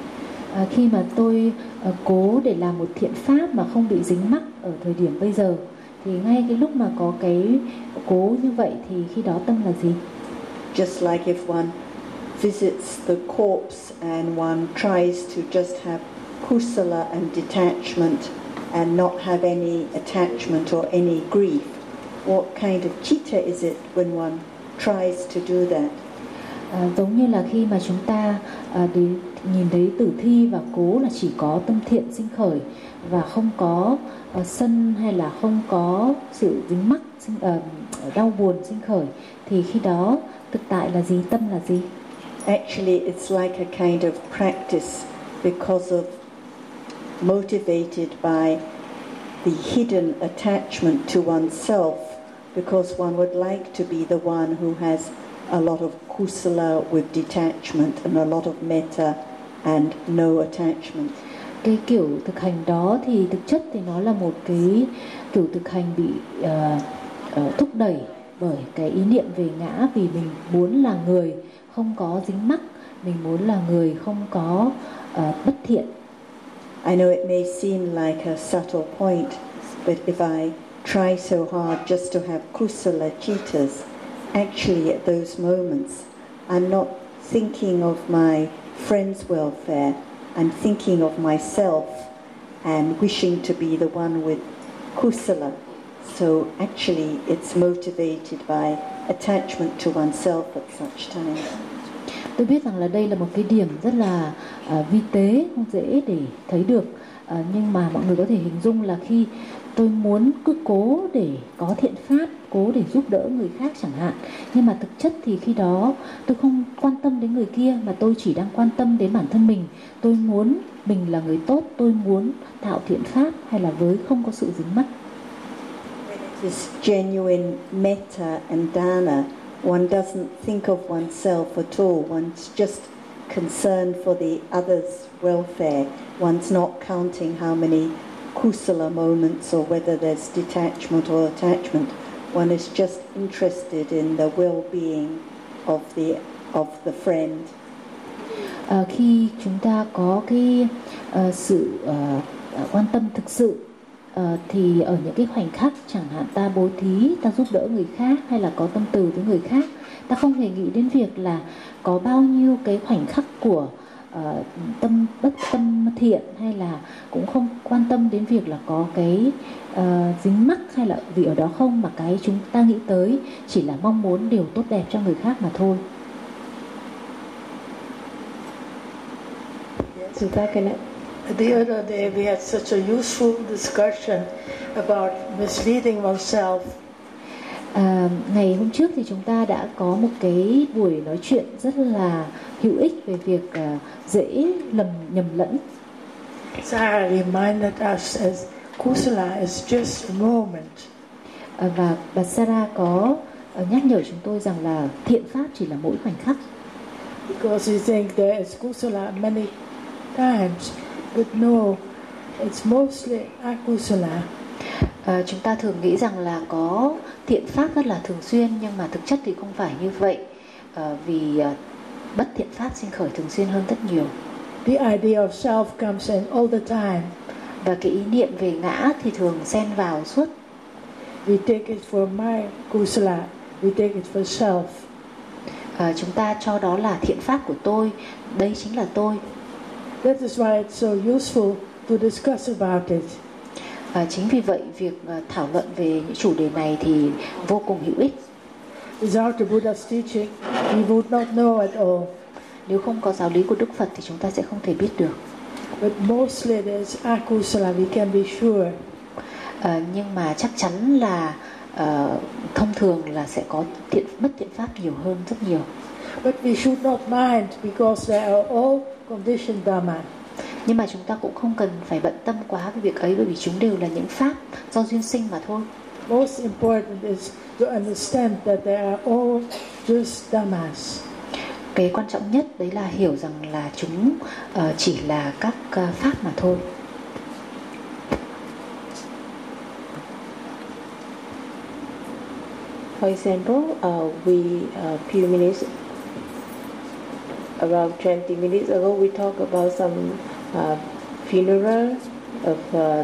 Khi mà tôi cố để làm một thiện pháp mà không bị dính mắc ở thời điểm bây giờ, thì ngay cái lúc mà có cái cố như vậy thì khi đó tâm là gì? Just like if one visits the corpse and one tries to just have kusala and detachment and not have any attachment or any grief, what kind of chitta is it when one tries to do that? Giống như là khi mà chúng ta nhìn thấy tử thi và cố là chỉ có tâm thiện sinh khởi và không có sân hay là không có sự dính mắc, đau buồn sinh khởi, thì khi đó thực tại là gì, tâm là gì? Actually, it's like a kind of practice because of motivated by the hidden attachment to oneself, because one would like to be the one who has a lot of kusala with detachment and a lot of metta and no attachment. Cái kiểu thực hành đó thì thực chất thì nó là một cái kiểu thực hành bị thúc đẩy bởi cái ý niệm về ngã, vì mình muốn là người không có dính mắc, mình muốn là người không có bất thiện. I know it may seem like a subtle point, but if I try so hard just to have kusala chittas, actually at those moments I'm not thinking of my friend's welfare, I'm thinking of myself and wishing to be the one with kusala. So actually it's motivated by attachment to oneself at such times. Tôi biết rằng là đây là một cái điểm rất là vi tế, không dễ để thấy được, nhưng mà mọi người có thể hình dung là khi tôi muốn cứ cố để có thiện pháp, cố để giúp đỡ người khác chẳng hạn, nhưng mà thực chất thì khi đó tôi không quan tâm đến người kia mà tôi chỉ đang quan tâm đến bản thân mình. Tôi muốn mình là người tốt, tôi muốn tạo thiện pháp hay là với không có sự dính mắc. This genuine metta and dana, one doesn't think of oneself at all. One's just concerned for the other's welfare. One's not counting how many kusala moments or whether there's detachment or attachment. One is just interested in the well-being of the friend. Khi chúng ta có cái sự quan tâm thực sự, thì ở những cái khoảnh khắc chẳng hạn ta bố thí, ta giúp đỡ người khác hay là có tâm từ với người khác, ta không hề nghĩ đến việc là có bao nhiêu cái khoảnh khắc của tâm thiện, hay là cũng không quan tâm đến việc là có cái dính mắc hay là vì ở đó không, mà cái chúng ta nghĩ tới chỉ là mong muốn điều tốt đẹp cho người khác mà thôi. Chúng ta cái này. The other day we had such a useful discussion about misleading oneself. Ngày hôm trước thì chúng ta đã có một cái buổi nói chuyện rất là hữu ích về việc dễ nhầm lẫn. Sarah reminded us as kusala is just a moment. Và bà Sarah có nhắc nhở chúng tôi rằng là thiện pháp chỉ là mỗi khoảnh khắc. Because we think there is kusala many times, but no, it's mostly akusala. Chúng ta thường nghĩ rằng là có thiện pháp rất là thường xuyên, nhưng mà thực chất thì không phải như vậy, vì bất thiện pháp sinh khởi thường xuyên hơn rất nhiều. The idea of self comes in all the time. Và cái ý niệm về ngã thì thường xen vào suốt. We take it for my kusala, we take it for self. Chúng ta cho đó là thiện pháp của tôi, đây chính là tôi. That is why it's so useful to discuss about it. Chính vì vậy việc thảo luận về những chủ đề này thì vô cùng hữu ích. Without the Buddha's teaching, we would not know at all. Nếu không có giáo lý của Đức Phật thì chúng ta sẽ không thể biết được. But mostly there's akusala, we can be sure. Nhưng mà chắc chắn là thông thường là sẽ có bất thiện pháp nhiều hơn rất nhiều. But we should not mind because they are all conditioned dhamma. Nhưng mà chúng ta cũng không cần phải bận tâm quá về việc ấy, bởi vì chúng đều là những pháp do duyên sinh mà thôi. Most important is to understand that they are all just dhammas. Cái quan trọng nhất đấy là hiểu rằng là chúng chỉ là các pháp mà thôi. For example, few minutes, around 20 minutes ago, we talked about some funeral of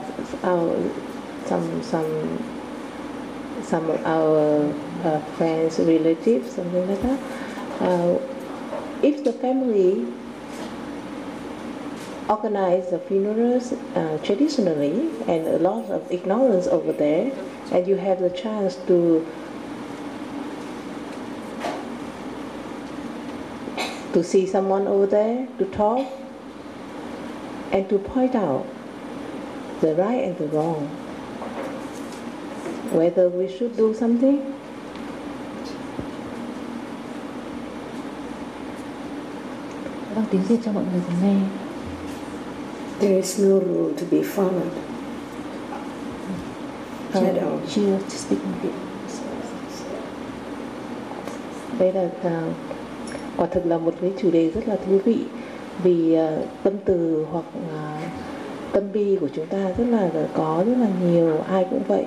some of our friends, relatives, something like that. If the family organize the funerals traditionally, and a lot of ignorance over there, and you have the chance to see someone over there, to talk, and to point out the right and the wrong, whether we should do something. Vâng, tiếng Việt cho mọi người cùng nghe. There is no rule to be followed. Chưa speak Việt. Đây là quả thực là một cái chủ đề rất là thú vị, vì tâm từ hoặc tâm bi của chúng ta có rất là nhiều, ai cũng vậy.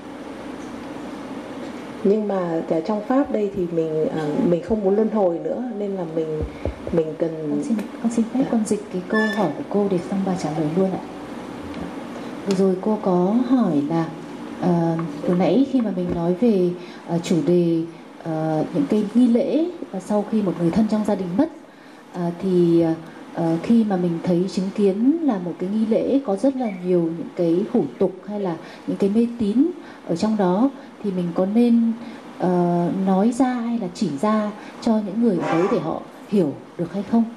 Nhưng mà trong pháp đây thì mình không muốn luân hồi nữa, nên là mình cần. Con xin phép con dịch cái câu hỏi của cô để xong bà trả lời luôn ạ. Vừa rồi cô có hỏi là vừa nãy khi mà mình nói về chủ đề những cái nghi lễ sau khi một người thân trong gia đình mất, thì khi mà mình thấy chứng kiến là một cái nghi lễ có rất là nhiều những cái hủ tục hay là những cái mê tín ở trong đó, thì mình có nên nói ra hay là chỉ ra cho những người ở đấy để họ hiểu được hay không?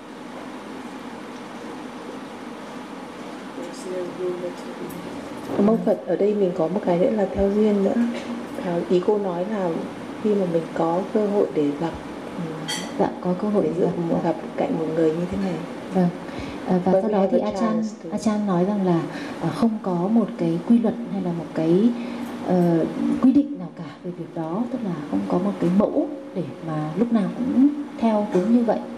Mâu Phật ở đây mình có một cái nữa là theo duyên nữa. Ý cô nói là khi mà mình có cơ hội để gặp, có cơ hội để gặp cạnh một người như thế này. Vâng. Và sau đó thì Achan nói rằng là không có một cái quy luật hay là một cái quy định nào cả về việc đó, tức là không có một cái mẫu để mà lúc nào cũng theo đúng như vậy.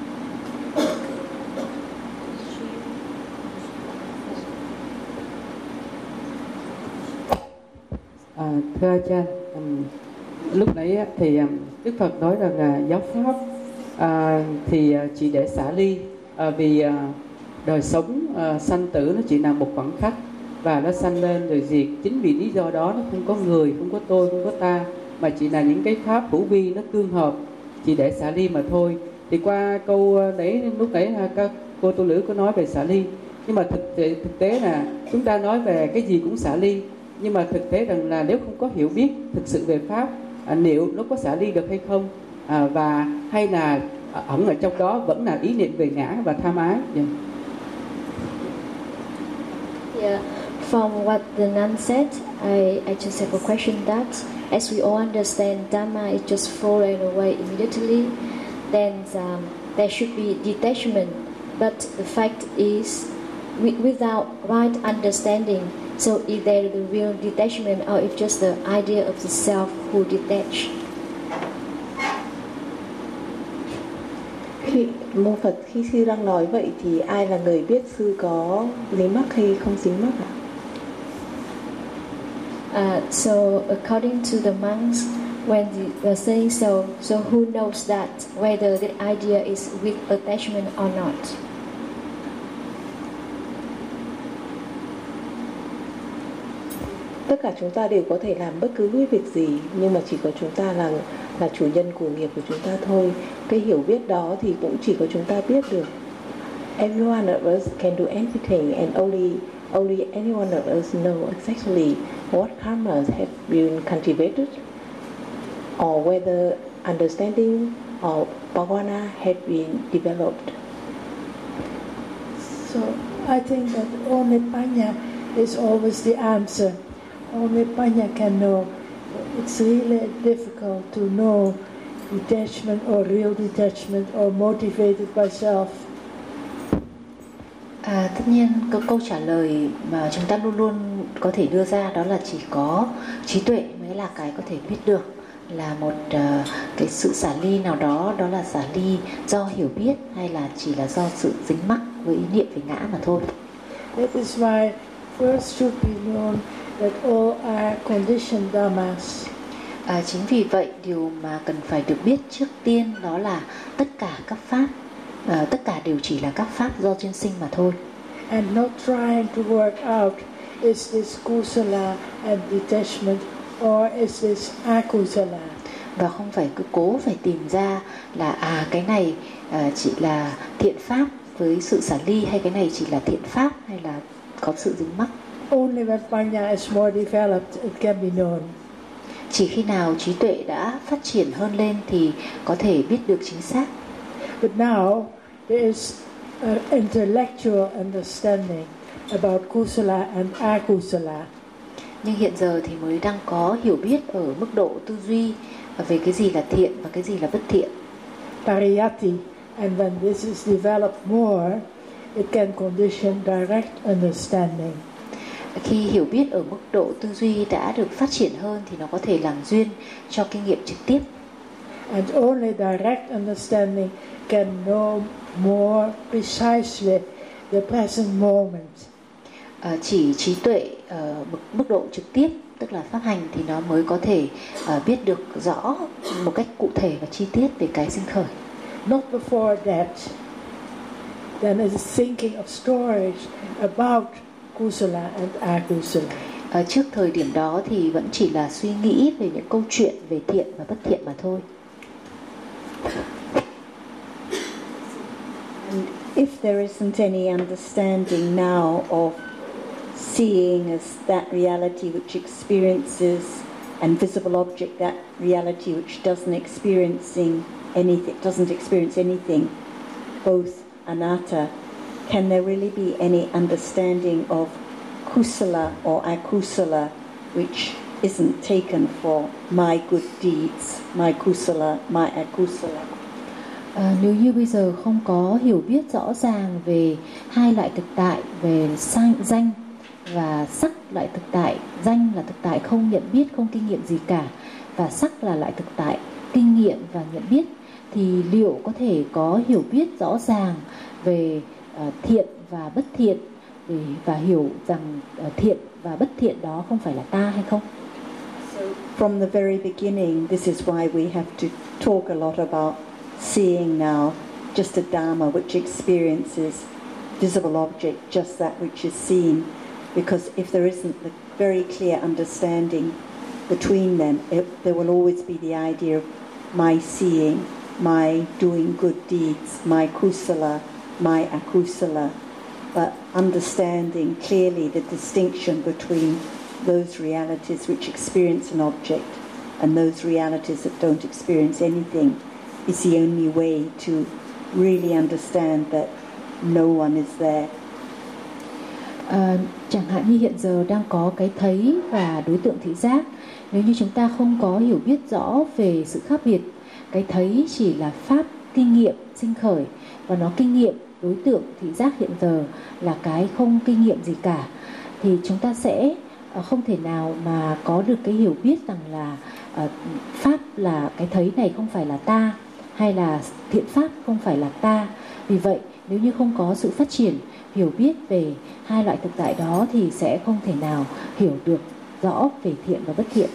Thưa Achan, lúc nãy thì Đức Phật nói rằng là giáo pháp thì chỉ để xả ly, vì đời sống sanh tử nó chỉ là một khoảnh khắc và nó sanh lên rồi diệt. Chính vì lý do đó nó không có người, không có tôi, không có ta, mà chỉ là những cái pháp hữu vi nó tương hợp, chỉ để xả ly mà thôi. Thì qua câu lúc nãy các cô tu nữ có nói về xả ly, nhưng mà thực tế là chúng ta nói về cái gì cũng xả ly, nhưng mà thực tế rằng là nếu không có hiểu biết thực sự về pháp, liệu nó có xả ly được hay không, và hay là ẩn ở trong đó vẫn là ý niệm về ngã và tham ái. Yeah. From what the nun said, I just have a question that as we all understand Dhamma is just falling away immediately, then there should be detachment. But the fact is, without right understanding, so if there is the real detachment or if just the idea of the self who detach. Mô Phật, khi sư đang nói vậy thì ai là người biết sư có dính mắc hay không dính mắc ạ? So according to the monks, when they are saying so who knows that whether the idea is with attachment or not? Tất cả chúng ta đều có thể làm bất cứ việc gì, nhưng mà chỉ có chúng ta là chủ nhân của nghiệp của chúng ta thôi. Cái hiểu biết đó thì cũng chỉ có chúng ta biết được. Every one of us can do anything, and only any one of us know exactly what karmas have been cultivated, or whether understanding or bhavana have been developed. So I think that only Panya is always the answer. Only Panya can know. It's really difficult to know detachment or real detachment or motivated by self. Tất nhiên câu trả lời mà chúng ta luôn luôn có thể đưa ra đó là chỉ có trí tuệ mới là cái có thể biết được là một cái sự xả ly nào đó, đó là xả ly do hiểu biết hay là chỉ là do sự dính mắc với ý niệm về ngã mà thôi. That is why first should be known that all are conditioned dhammas. Chính vì vậy điều mà cần phải được biết trước tiên đó là tất cả các pháp, tất cả đều chỉ là các pháp do duyên sinh mà thôi. And not trying to work out is this kusala and detachment or is this akusala. Và không phải cứ cố phải tìm ra là cái này chỉ là thiện pháp với sự xả ly, hay cái này chỉ là thiện pháp hay là có sự dính mắc. Only when panya is more developed it can be known. Chỉ khi nào trí tuệ đã phát triển hơn lên thì có thể biết được chính xác. But now there is an intellectual understanding about kusala and akusala. Nhưng hiện giờ thì mới đang có hiểu biết ở mức độ tư duy về cái gì là thiện và cái gì là bất thiện. Pariyati, and when this is developed more, it can condition direct understanding. Khi hiểu biết ở mức độ tư duy đã được phát triển hơn thì nó có thể làm duyên cho kinh nghiệm trực tiếp. And only direct understanding can know more precisely the present moment. Chỉ trí tuệ ở mức độ trực tiếp, tức là pháp hành, thì nó mới có thể biết được rõ một cách cụ thể và chi tiết về cái sinh khởi. Not before that, then it is thinking of stories about kusala and akusala. Trước thời điểm đó thì vẫn chỉ là suy nghĩ về những câu chuyện về thiện và bất thiện mà thôi. And if there isn't any understanding now of seeing as that reality which experiences and visible object that reality which doesn't experience anything, both anatta, can there really be any understanding of kusala or akusala which isn't taken for my good deeds, my kusala, my akusala? Nếu như bây giờ không có hiểu biết rõ ràng về hai loại thực tại, về danh và sắc loại thực tại, danh là thực tại không nhận biết, không kinh nghiệm gì cả, và sắc là loại thực tại kinh nghiệm và nhận biết, thì liệu có thể có hiểu biết rõ ràng về thiện và bất thiện và hiểu rằng thiện và bất thiện đó không phải là ta hay không? So from the very beginning, this is why we have to talk a lot about seeing now, just a dharma which experiences visible object, just that which is seen. Because if there isn't the very clear understanding between them, there will always be the idea of my seeing, my doing good deeds, my kusala, my akusala. But understanding clearly the distinction between those realities which experience an object and those realities that don't experience anything is the only way to really understand that no one is there. Chẳng hạn như hiện giờ đang có cái thấy và đối tượng thị giác. Nếu như chúng ta không có hiểu biết rõ về sự khác biệt, cái thấy chỉ là pháp kinh nghiệm sinh khởi và nó kinh nghiệm đối tượng thị giác hiện giờ là cái không kinh nghiệm gì cả, thì chúng ta sẽ không thể nào mà có được cái hiểu biết rằng là pháp là cái thấy này không phải là ta, hay là thiện pháp không phải là ta. Vì vậy nếu như không có sự phát triển hiểu biết về hai loại thực tại đó thì sẽ không thể nào hiểu được rõ về thiện và bất thiện.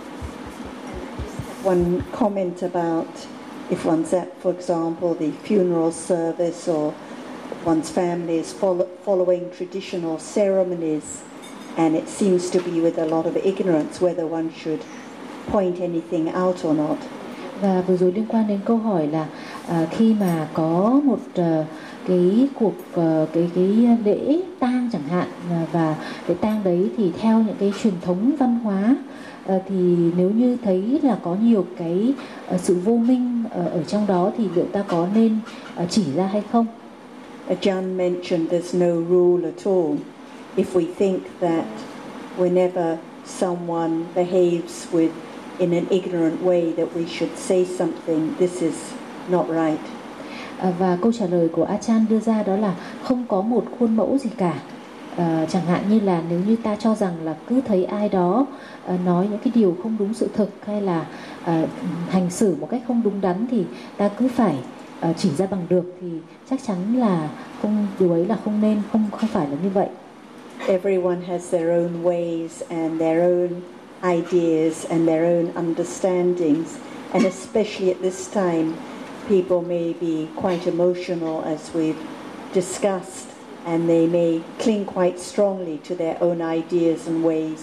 One comment about if one's at, for example, the funeral service or one's family is following traditional ceremonies and it seems to be with a lot of ignorance whether one should point anything out or not. Và vừa rồi liên quan đến câu hỏi là khi mà có một cái cuộc cái lễ tang chẳng hạn, và lễ tang đấy thì theo những cái truyền thống văn hóa, thì nếu như thấy là có nhiều cái sự vô minh ở trong đó thì liệu ta có nên chỉ ra hay không? Ajahn mentioned there's no rule at all. If we think that whenever someone behaves in an ignorant way that we should say something, this is not right. Và câu trả lời của Ajahn đưa ra đó là không có một khuôn mẫu gì cả. Chẳng hạn như là nếu như ta cho rằng là cứ thấy ai đó nói những cái điều không đúng sự thực hay là hành xử một cách không đúng đắn thì ta cứ phải chỉ ra bằng được, thì chắc chắn là điều ấy là không nên, không phải là như vậy. Everyone has their own ways and their own ideas and their own understandings, and especially at this time, people may be quite emotional, as we've discussed, and they may cling quite strongly to their own ideas and ways.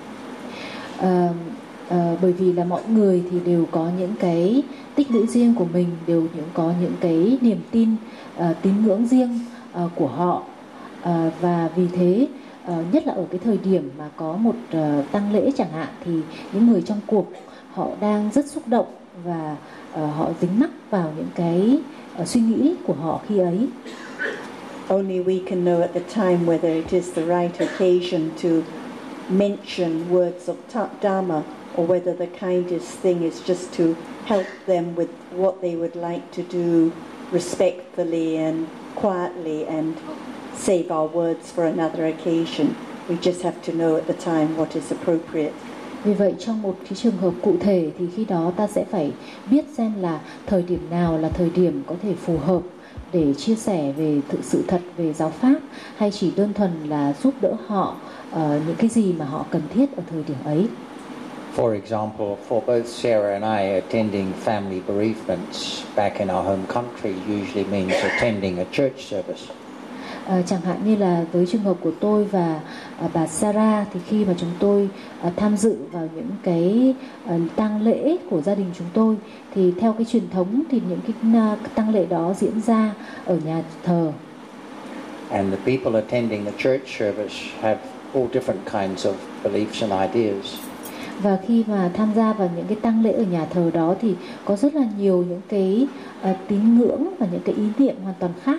Bởi vì là mọi người thì đều có những cái tích lũy riêng của mình, đều có những cái niềm tin, tín ngưỡng riêng của họ, và vì thế nhất là ở cái thời điểm mà có một tang lễ chẳng hạn, thì những người trong cuộc họ đang rất xúc động và họ dính mắc vào những cái suy nghĩ của họ khi ấy. Only we can know at the time whether it is the right occasion to mention words of Dharma, or whether the kindest thing is just to help them with what they would like to do respectfully and quietly and save our words for another occasion. We just have to know at the time what is appropriate. Vì vậy trong một cái trường hợp cụ thể thì khi đó ta sẽ phải biết xem là thời điểm nào là thời điểm có thể phù hợp để chia sẻ về sự thật về giáo pháp, hay chỉ đơn thuần là giúp đỡ họ những cái gì mà họ cần thiết ở thời điểm ấy. For example, for both Sarah and I, attending family bereavements back in our home country usually means attending a church service. Chẳng hạn như là với trường hợp của tôi và bà Sarah, thì khi mà chúng tôi tham dự vào những cái tang lễ của gia đình chúng tôi, thì theo cái truyền thống thì những cái tang lễ đó diễn ra ở nhà thờ. And the people attending the church service have all different kinds of beliefs and ideas. Và khi mà tham gia vào những cái tang lễ ở nhà thờ đó thì có rất là nhiều những cái tín ngưỡng và những cái ý niệm hoàn toàn khác.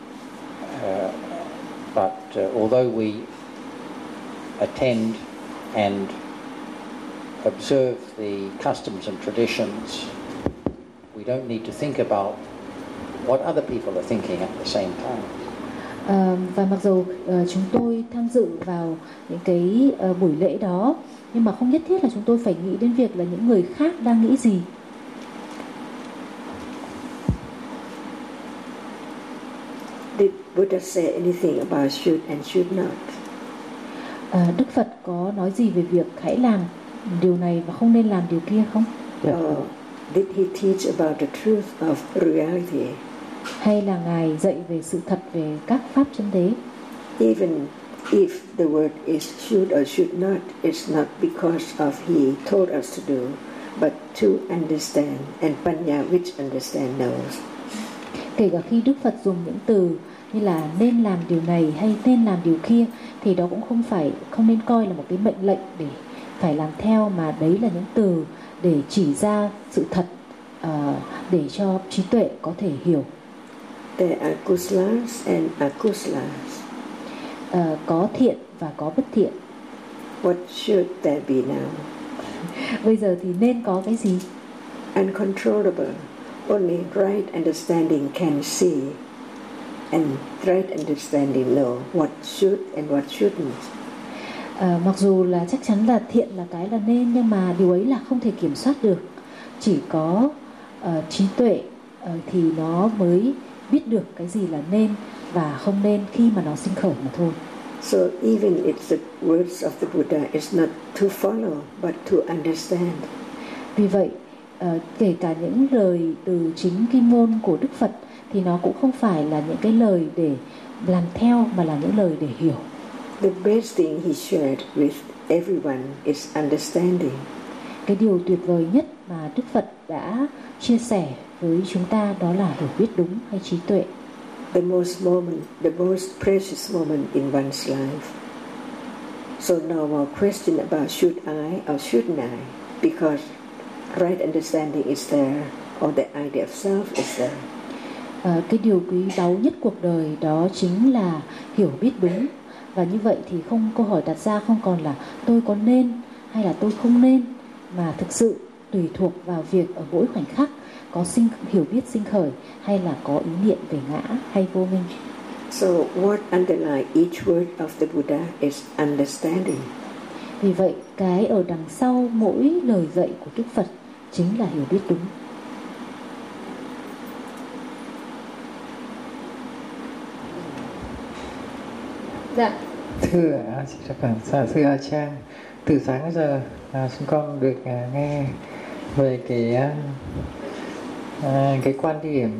But although we attend and observe the customs and traditions, we don't need to think about what other people are thinking at the same time. Và mặc dù chúng tôi tham dự vào những cái buổi lễ đó, nhưng mà không nhất thiết là chúng tôi phải nghĩ đến việc là những người khác đang nghĩ gì. Did Buddha say anything about should and should not? Đức Phật có nói gì về việc hãy làm điều này và không nên làm điều kia không? Did he teach about the truth of reality? Hay là Ngài dạy về sự thật về các pháp chân đế? Even if the word is should or should not, it's not because of he told us to do, but to understand, and panya which understand knows. Kể cả khi Đức Phật dùng những từ như là nên làm điều này hay nên làm điều kia, thì đó cũng không nên coi là một cái mệnh lệnh để phải làm theo, mà đấy là những từ để chỉ ra sự thật, để cho trí tuệ có thể hiểu. There are kusalas and akusalas. Có thiện và có bất thiện. What should there be now? Bây giờ thì nên có cái gì? Uncontrollable. Only right understanding can see, and right understanding know what should and what shouldn't. Mặc dù là chắc chắn là thiện là cái là nên, nhưng mà điều ấy là không thể kiểm soát được. Chỉ có trí tuệ thì nó mới biết được cái gì là nên và không nên khi mà nó sinh khởi mà thôi. So even if the words of the Buddha is not to follow but to understand. Vì vậy kể cả những lời từ chính kinh ngôn của Đức Phật thì nó cũng không phải là những cái lời để làm theo, mà là những lời để hiểu. The best thing he shared with everyone is understanding. Cái điều tuyệt vời nhất mà Đức Phật đã chia sẻ với chúng ta đó là hiểu biết đúng hay trí tuệ. The most precious moment in one's life. So no more question about should I or shouldn't I, because right understanding is there, or the idea of self is there. Cái điều quý báu nhất cuộc đời đó chính là hiểu biết đúng, và như vậy thì câu hỏi đặt ra không còn là tôi có nên hay là tôi không nên, mà thực sự tùy thuộc vào việc ở mỗi khoảnh khắc có hiểu biết sinh khởi hay là có ý niệm về ngã hay vô minh. So what underlie each word of the Buddha is understanding. Vì vậy cái ở đằng sau mỗi lời dạy của Đức Phật chính là hiểu biết đúng. Dạ, Thưa A Cha, từ sáng giờ chúng con được nghe về cái quan điểm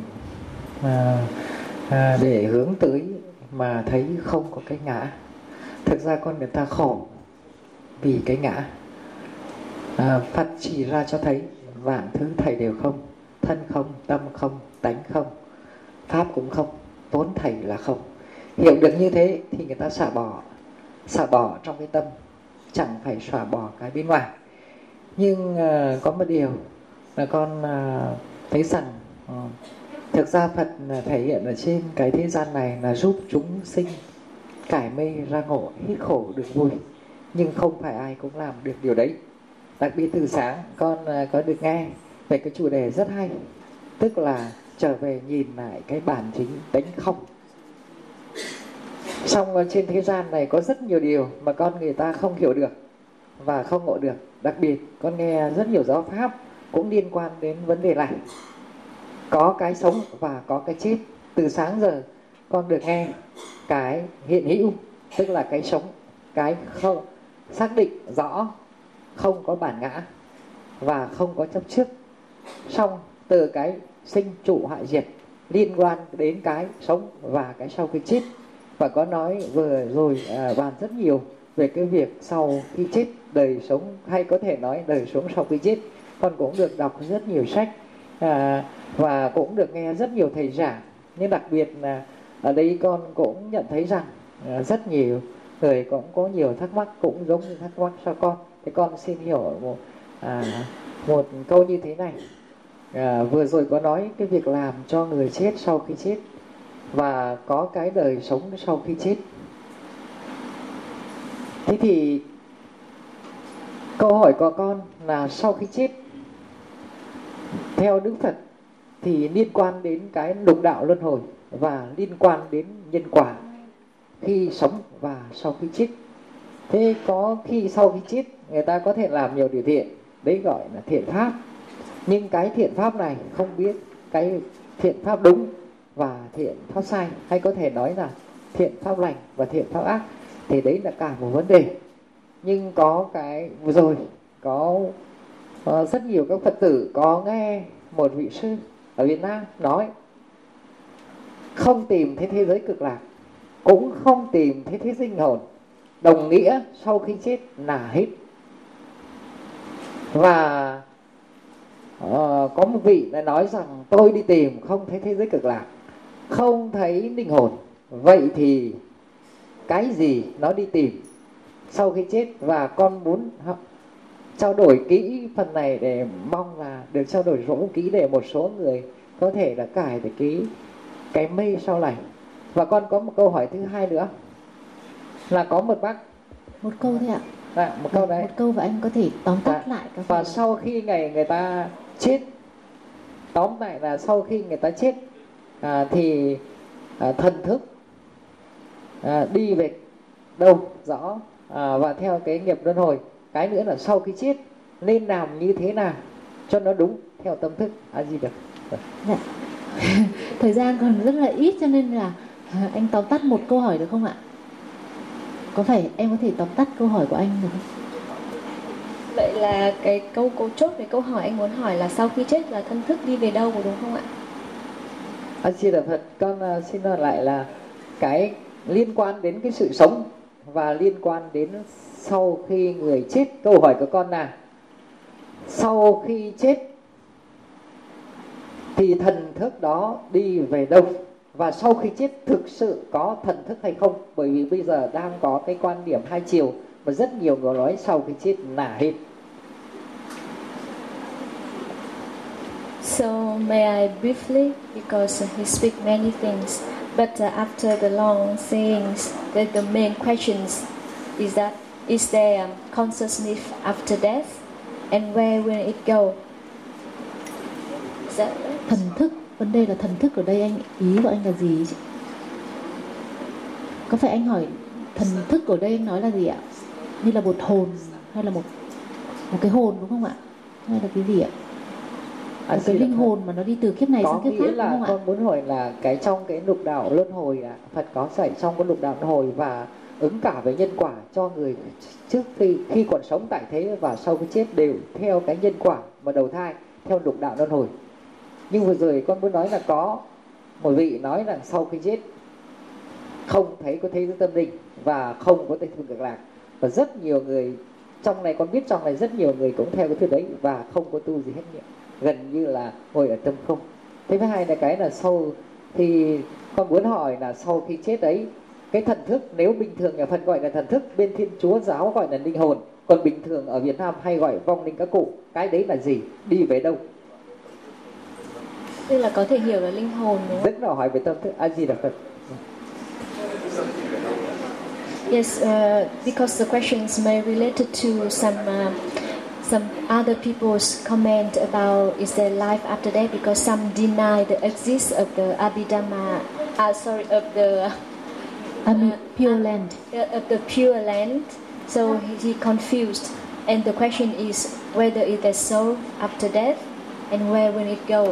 để hướng tới mà thấy không có cái ngã. Thực ra con người ta khổ vì cái ngã. Phật chỉ ra cho thấy vạn thứ thầy đều không, thân không, tâm không, tánh không, pháp cũng không, vốn thầy là không. Hiểu được như thế thì người ta xả bỏ trong cái tâm, chẳng phải xả bỏ cái bên ngoài. Nhưng có một điều là con thấy rằng thực ra Phật thể hiện ở trên cái thế gian này là giúp chúng sinh cải mê ra ngộ, hít khổ được vui. Nhưng không phải ai cũng làm được điều đấy. Đặc biệt từ sáng con có được nghe về cái chủ đề rất hay, tức là trở về nhìn lại cái bản chính tánh không. Xong trên thế gian này có rất nhiều điều mà con người ta không hiểu được và không ngộ được. Đặc biệt con nghe rất nhiều giáo pháp cũng liên quan đến vấn đề này. Có cái sống và có cái chết. Từ sáng giờ con được nghe cái hiện hữu, tức là cái sống, cái không xác định rõ, không có bản ngã và không có chấp trước. Xong từ cái sinh trụ hoại diệt liên quan đến cái sống và cái sau khi chết. Và có nói vừa rồi bàn rất nhiều về cái việc sau khi chết, đời sống, hay có thể nói đời sống sau khi chết. Con cũng được đọc rất nhiều sách và cũng được nghe rất nhiều thầy giảng. Nhưng đặc biệt là ở đây con cũng nhận thấy rằng rất nhiều người cũng có nhiều thắc mắc, cũng giống như thắc mắc cho con. Thì con xin hiểu một câu như thế này. Vừa rồi có nói cái việc làm cho người chết sau khi chết và có cái đời sống sau khi chết. Thế thì câu hỏi của con là sau khi chết theo Đức Phật thì liên quan đến cái lục đạo luân hồi và liên quan đến nhân quả khi sống và sau khi chết. Thế có khi sau khi chết người ta có thể làm nhiều điều thiện, đấy gọi là thiện pháp. Nhưng cái thiện pháp này không biết cái thiện pháp đúng và thiện pháp sai, hay có thể nói là thiện pháp lành và thiện pháp ác, thì đấy là cả một vấn đề. Nhưng có cái vừa rồi có rất nhiều các Phật tử có nghe một vị sư ở Việt Nam nói không tìm thấy thế giới cực lạc, cũng không tìm thấy thế giới linh hồn, đồng nghĩa sau khi chết là hết. Và có một vị đã nói rằng tôi đi tìm không thấy thế giới cực lạc, không thấy linh hồn, vậy thì cái gì nó đi tìm sau khi chết? Và con muốn trao đổi kỹ phần này để mong là được trao đổi rộng kỹ để một số người có thể là cải được cái mê sau này. Và con có một câu hỏi thứ hai nữa là có một bác một câu thôi ạ. Một câu đấy. Một câu và anh có thể tóm tắt lại các và sau khi người ta chết, tóm lại là sau khi người ta chết thì thần thức đi về đâu rõ, và theo cái nghiệp luân hồi. Cái nữa là sau khi chết nên làm như thế nào cho nó đúng theo tâm thức. Gì được? Dạ. Thời gian còn rất là ít cho nên là anh tóm tắt một câu hỏi được không ạ? Có phải em có thể tóm tắt câu hỏi của anh được không? Vậy là cái câu chốt về câu hỏi anh muốn hỏi là sau khi chết là thân thức đi về đâu, có đúng không ạ? Xin lỗi Phật, con xin nói lại là cái liên quan đến cái sự sống và liên quan đến sau khi người chết. Câu hỏi của con là sau khi chết thì thần thức đó đi về đâu, và sau khi chết thực sự có thần thức hay không? Bởi vì bây giờ đang có cái quan điểm hai chiều và rất nhiều người nói sau khi chết là hết. So may I briefly, because he speak many things, but after the long sayings, the main questions is that is there consciousness after death, and where will it go? Is that right? Thần thức, vấn đề là thần thức ở đây anh ý của anh là gì? Có phải anh hỏi thần thức ở đây anh nói là gì ạ? Như là một hồn hay là một cái hồn đúng không ạ? Hay là cái gì ạ? Cái linh hồn mà nó đi từ kiếp này sang kiếp khác đúng không ạ? Con muốn hỏi là cái trong cái lục đạo luân hồi Phật có dạy trong cái lục đạo luân hồi, và ứng cả về nhân quả cho người trước khi còn sống tại thế và sau khi chết đều theo cái nhân quả mà đầu thai theo lục đạo luân hồi. Nhưng vừa rồi con muốn nói là có một vị nói rằng sau khi chết không thấy có thế giới tâm linh và không có Tây Phương Cực Lạc, và rất nhiều người trong này, con biết trong này rất nhiều người cũng theo cái thứ đấy và không có tu gì hết nhỉ, gần như là ngồi ở tâm không. Thế với hai là cái là sau thì con muốn hỏi là sau khi chết ấy, cái thần thức, nếu bình thường nhà Phật gọi là thần thức, bên Thiên Chúa giáo gọi là linh hồn, còn bình thường ở Việt Nam hay gọi vong linh các cụ, cái đấy là gì, đi về đâu? Tức là có thể hiểu là linh hồn đúng không? Rất là hỏi về tâm thức. A Di Đà Phật. Yes, because the questions may related to some other people's comment about is there life after death, because some deny the existence of the Abhidhamma, of the Pure Land. Of the Pure Land. So he confused, and the question is whether it is soul after death and where will it go?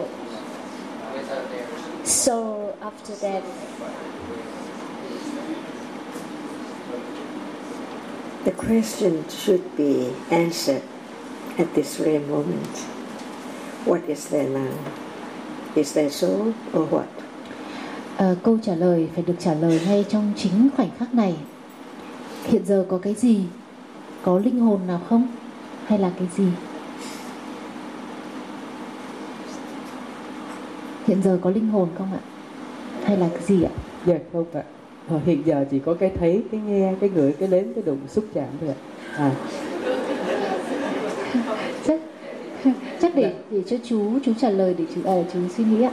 Soul after death. The question should be answered at this very moment. What is there now? Is there soul or what? Câu trả lời phải được trả lời ngay trong chính khoảnh khắc này. Hiện giờ có cái gì? Có linh hồn nào không? Hay là cái gì? Hiện giờ có linh hồn không ạ? Hay là cái gì ạ? Dạ không ạ. Hiện giờ chỉ có cái thấy, cái nghe, cái ngửi, cái nếm, cái đụng, xúc chạm thôi ạ. Chắc để cho chú trả lời để chú suy nghĩ ạ.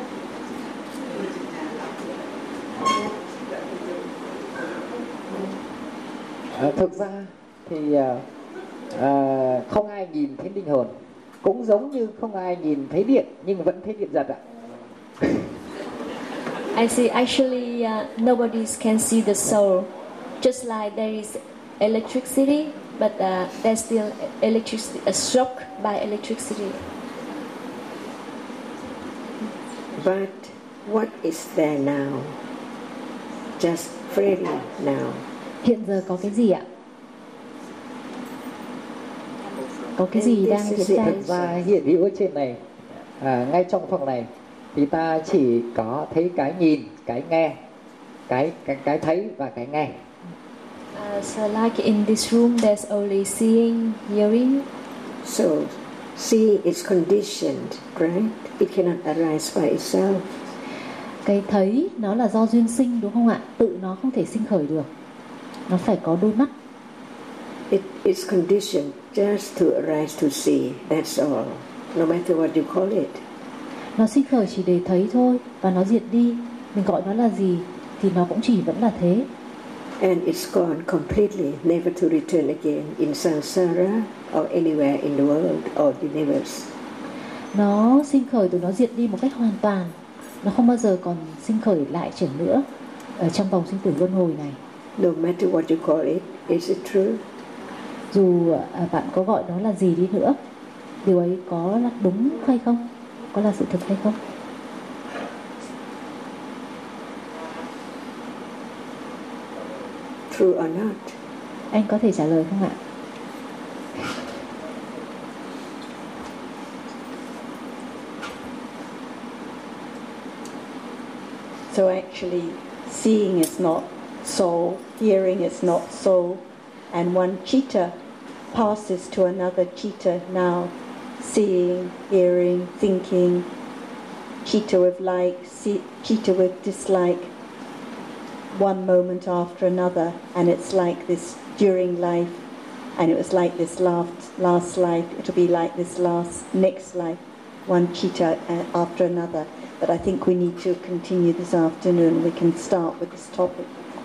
Thực ra thì không ai nhìn thấy linh hồn, cũng giống như không ai nhìn thấy điện nhưng vẫn thấy điện giật ạ. I see. Actually, nobody can see the soul. Just like there is electricity, but there's still electricity, a shock by electricity. But what is there now? Just freely now. Hiện giờ có cái gì ạ? Có cái gì đang diễn ra? Thực ra hiện hữu ở trên này, ngay trong phòng này thì ta chỉ có thấy cái nhìn, cái nghe, cái thấy và cái nghe. So like in this room, there's only seeing, hearing. So seeing is conditioned, right? It cannot arise by itself. Cái thấy nó là do duyên sinh đúng không ạ? Tự nó không thể sinh khởi được. Nó phải có đôi mắt. It is conditioned just to arise to see. That's all. No matter what you call it. Nó sinh khởi chỉ để thấy thôi, và nó diệt đi. Mình gọi nó là gì thì nó cũng chỉ vẫn là thế. And it's gone completely, never to return again in samsara or anywhere in the world or the universe. Nó sinh khởi rồi nó diệt đi một cách hoàn toàn. Nó không bao giờ còn sinh khởi lại trở nữa ở trong vòng sinh tử luân hồi này. No matter what you call it, is it true? Dù bạn có gọi nó là gì đi nữa, điều ấy có là đúng hay không? Có là sự thật hay không? True or not? Anh có thể trả lời không ạ? So actually, seeing is not soul, hearing is not soul, and one chitta passes to another chitta now, seeing, hearing, thinking, chitta with like, chitta with dislike, one moment after another, and it's like this during life, and it was like this last life, it'll be like this next life, one chitta after another. But I think we need to continue this afternoon. We can start with this topic.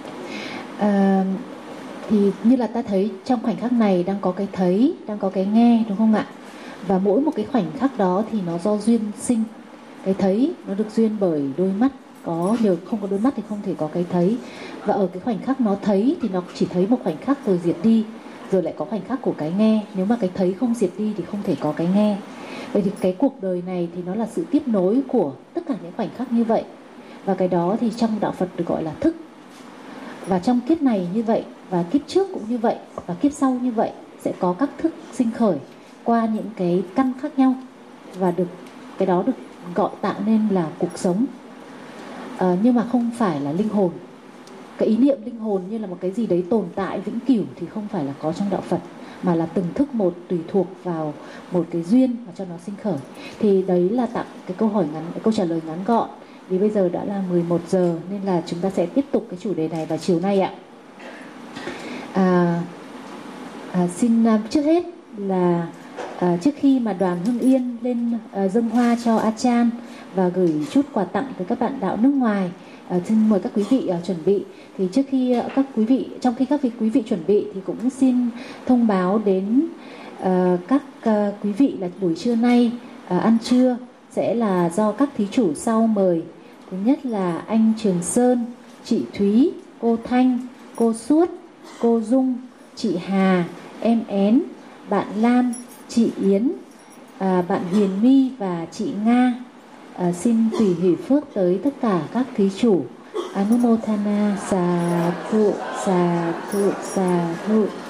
Thì như là ta thấy trong khoảnh khắc này đang có cái thấy, đang có cái nghe, đúng không ạ? Và mỗi một cái khoảnh khắc đó thì nó do duyên sinh. Cái thấy nó được duyên bởi đôi mắt. Nhờ không có đôi mắt thì không thể có cái thấy. Và ở cái khoảnh khắc nó thấy thì nó chỉ thấy một khoảnh khắc rồi diệt đi. Rồi lại có khoảnh khắc của cái nghe. Nếu mà cái thấy không diệt đi thì không thể có cái nghe. Vậy thì cái cuộc đời này thì nó là sự tiếp nối của tất cả những khoảnh khắc như vậy. Và cái đó thì trong đạo Phật được gọi là thức. Và trong kiếp này như vậy, và kiếp trước cũng như vậy, và kiếp sau như vậy, sẽ có các thức sinh khởi qua những cái căn khác nhau, và cái đó được gọi tạo nên là cuộc sống. Nhưng mà không phải là linh hồn. Cái ý niệm linh hồn như là một cái gì đấy tồn tại vĩnh cửu thì không phải là có trong đạo Phật, mà là từng thức một, tùy thuộc vào một cái duyên mà cho nó sinh khởi. Thì đấy là tặng cái câu trả lời ngắn gọn. Vì bây giờ đã là 11 giờ nên là chúng ta sẽ tiếp tục cái chủ đề này vào chiều nay ạ. Xin trước hết là trước khi mà đoàn Hưng Yên lên dâng hoa cho Achan và gửi chút quà tặng tới các bạn đạo nước ngoài, xin mời các quý vị chuẩn bị. Thì trước khi trong khi các quý vị chuẩn bị thì cũng xin thông báo đến các quý vị là buổi trưa nay ăn trưa sẽ là do các thí chủ sau mời. Thứ nhất là anh Trường Sơn, chị Thúy, cô Thanh, cô Suốt, cô Dung, chị Hà, em Én, bạn Lan, chị Yến, bạn Huyền My và chị Nga. Xin tùy hỷ phước tới tất cả các thí chủ. Anumotana sa thu sa thu sa thu.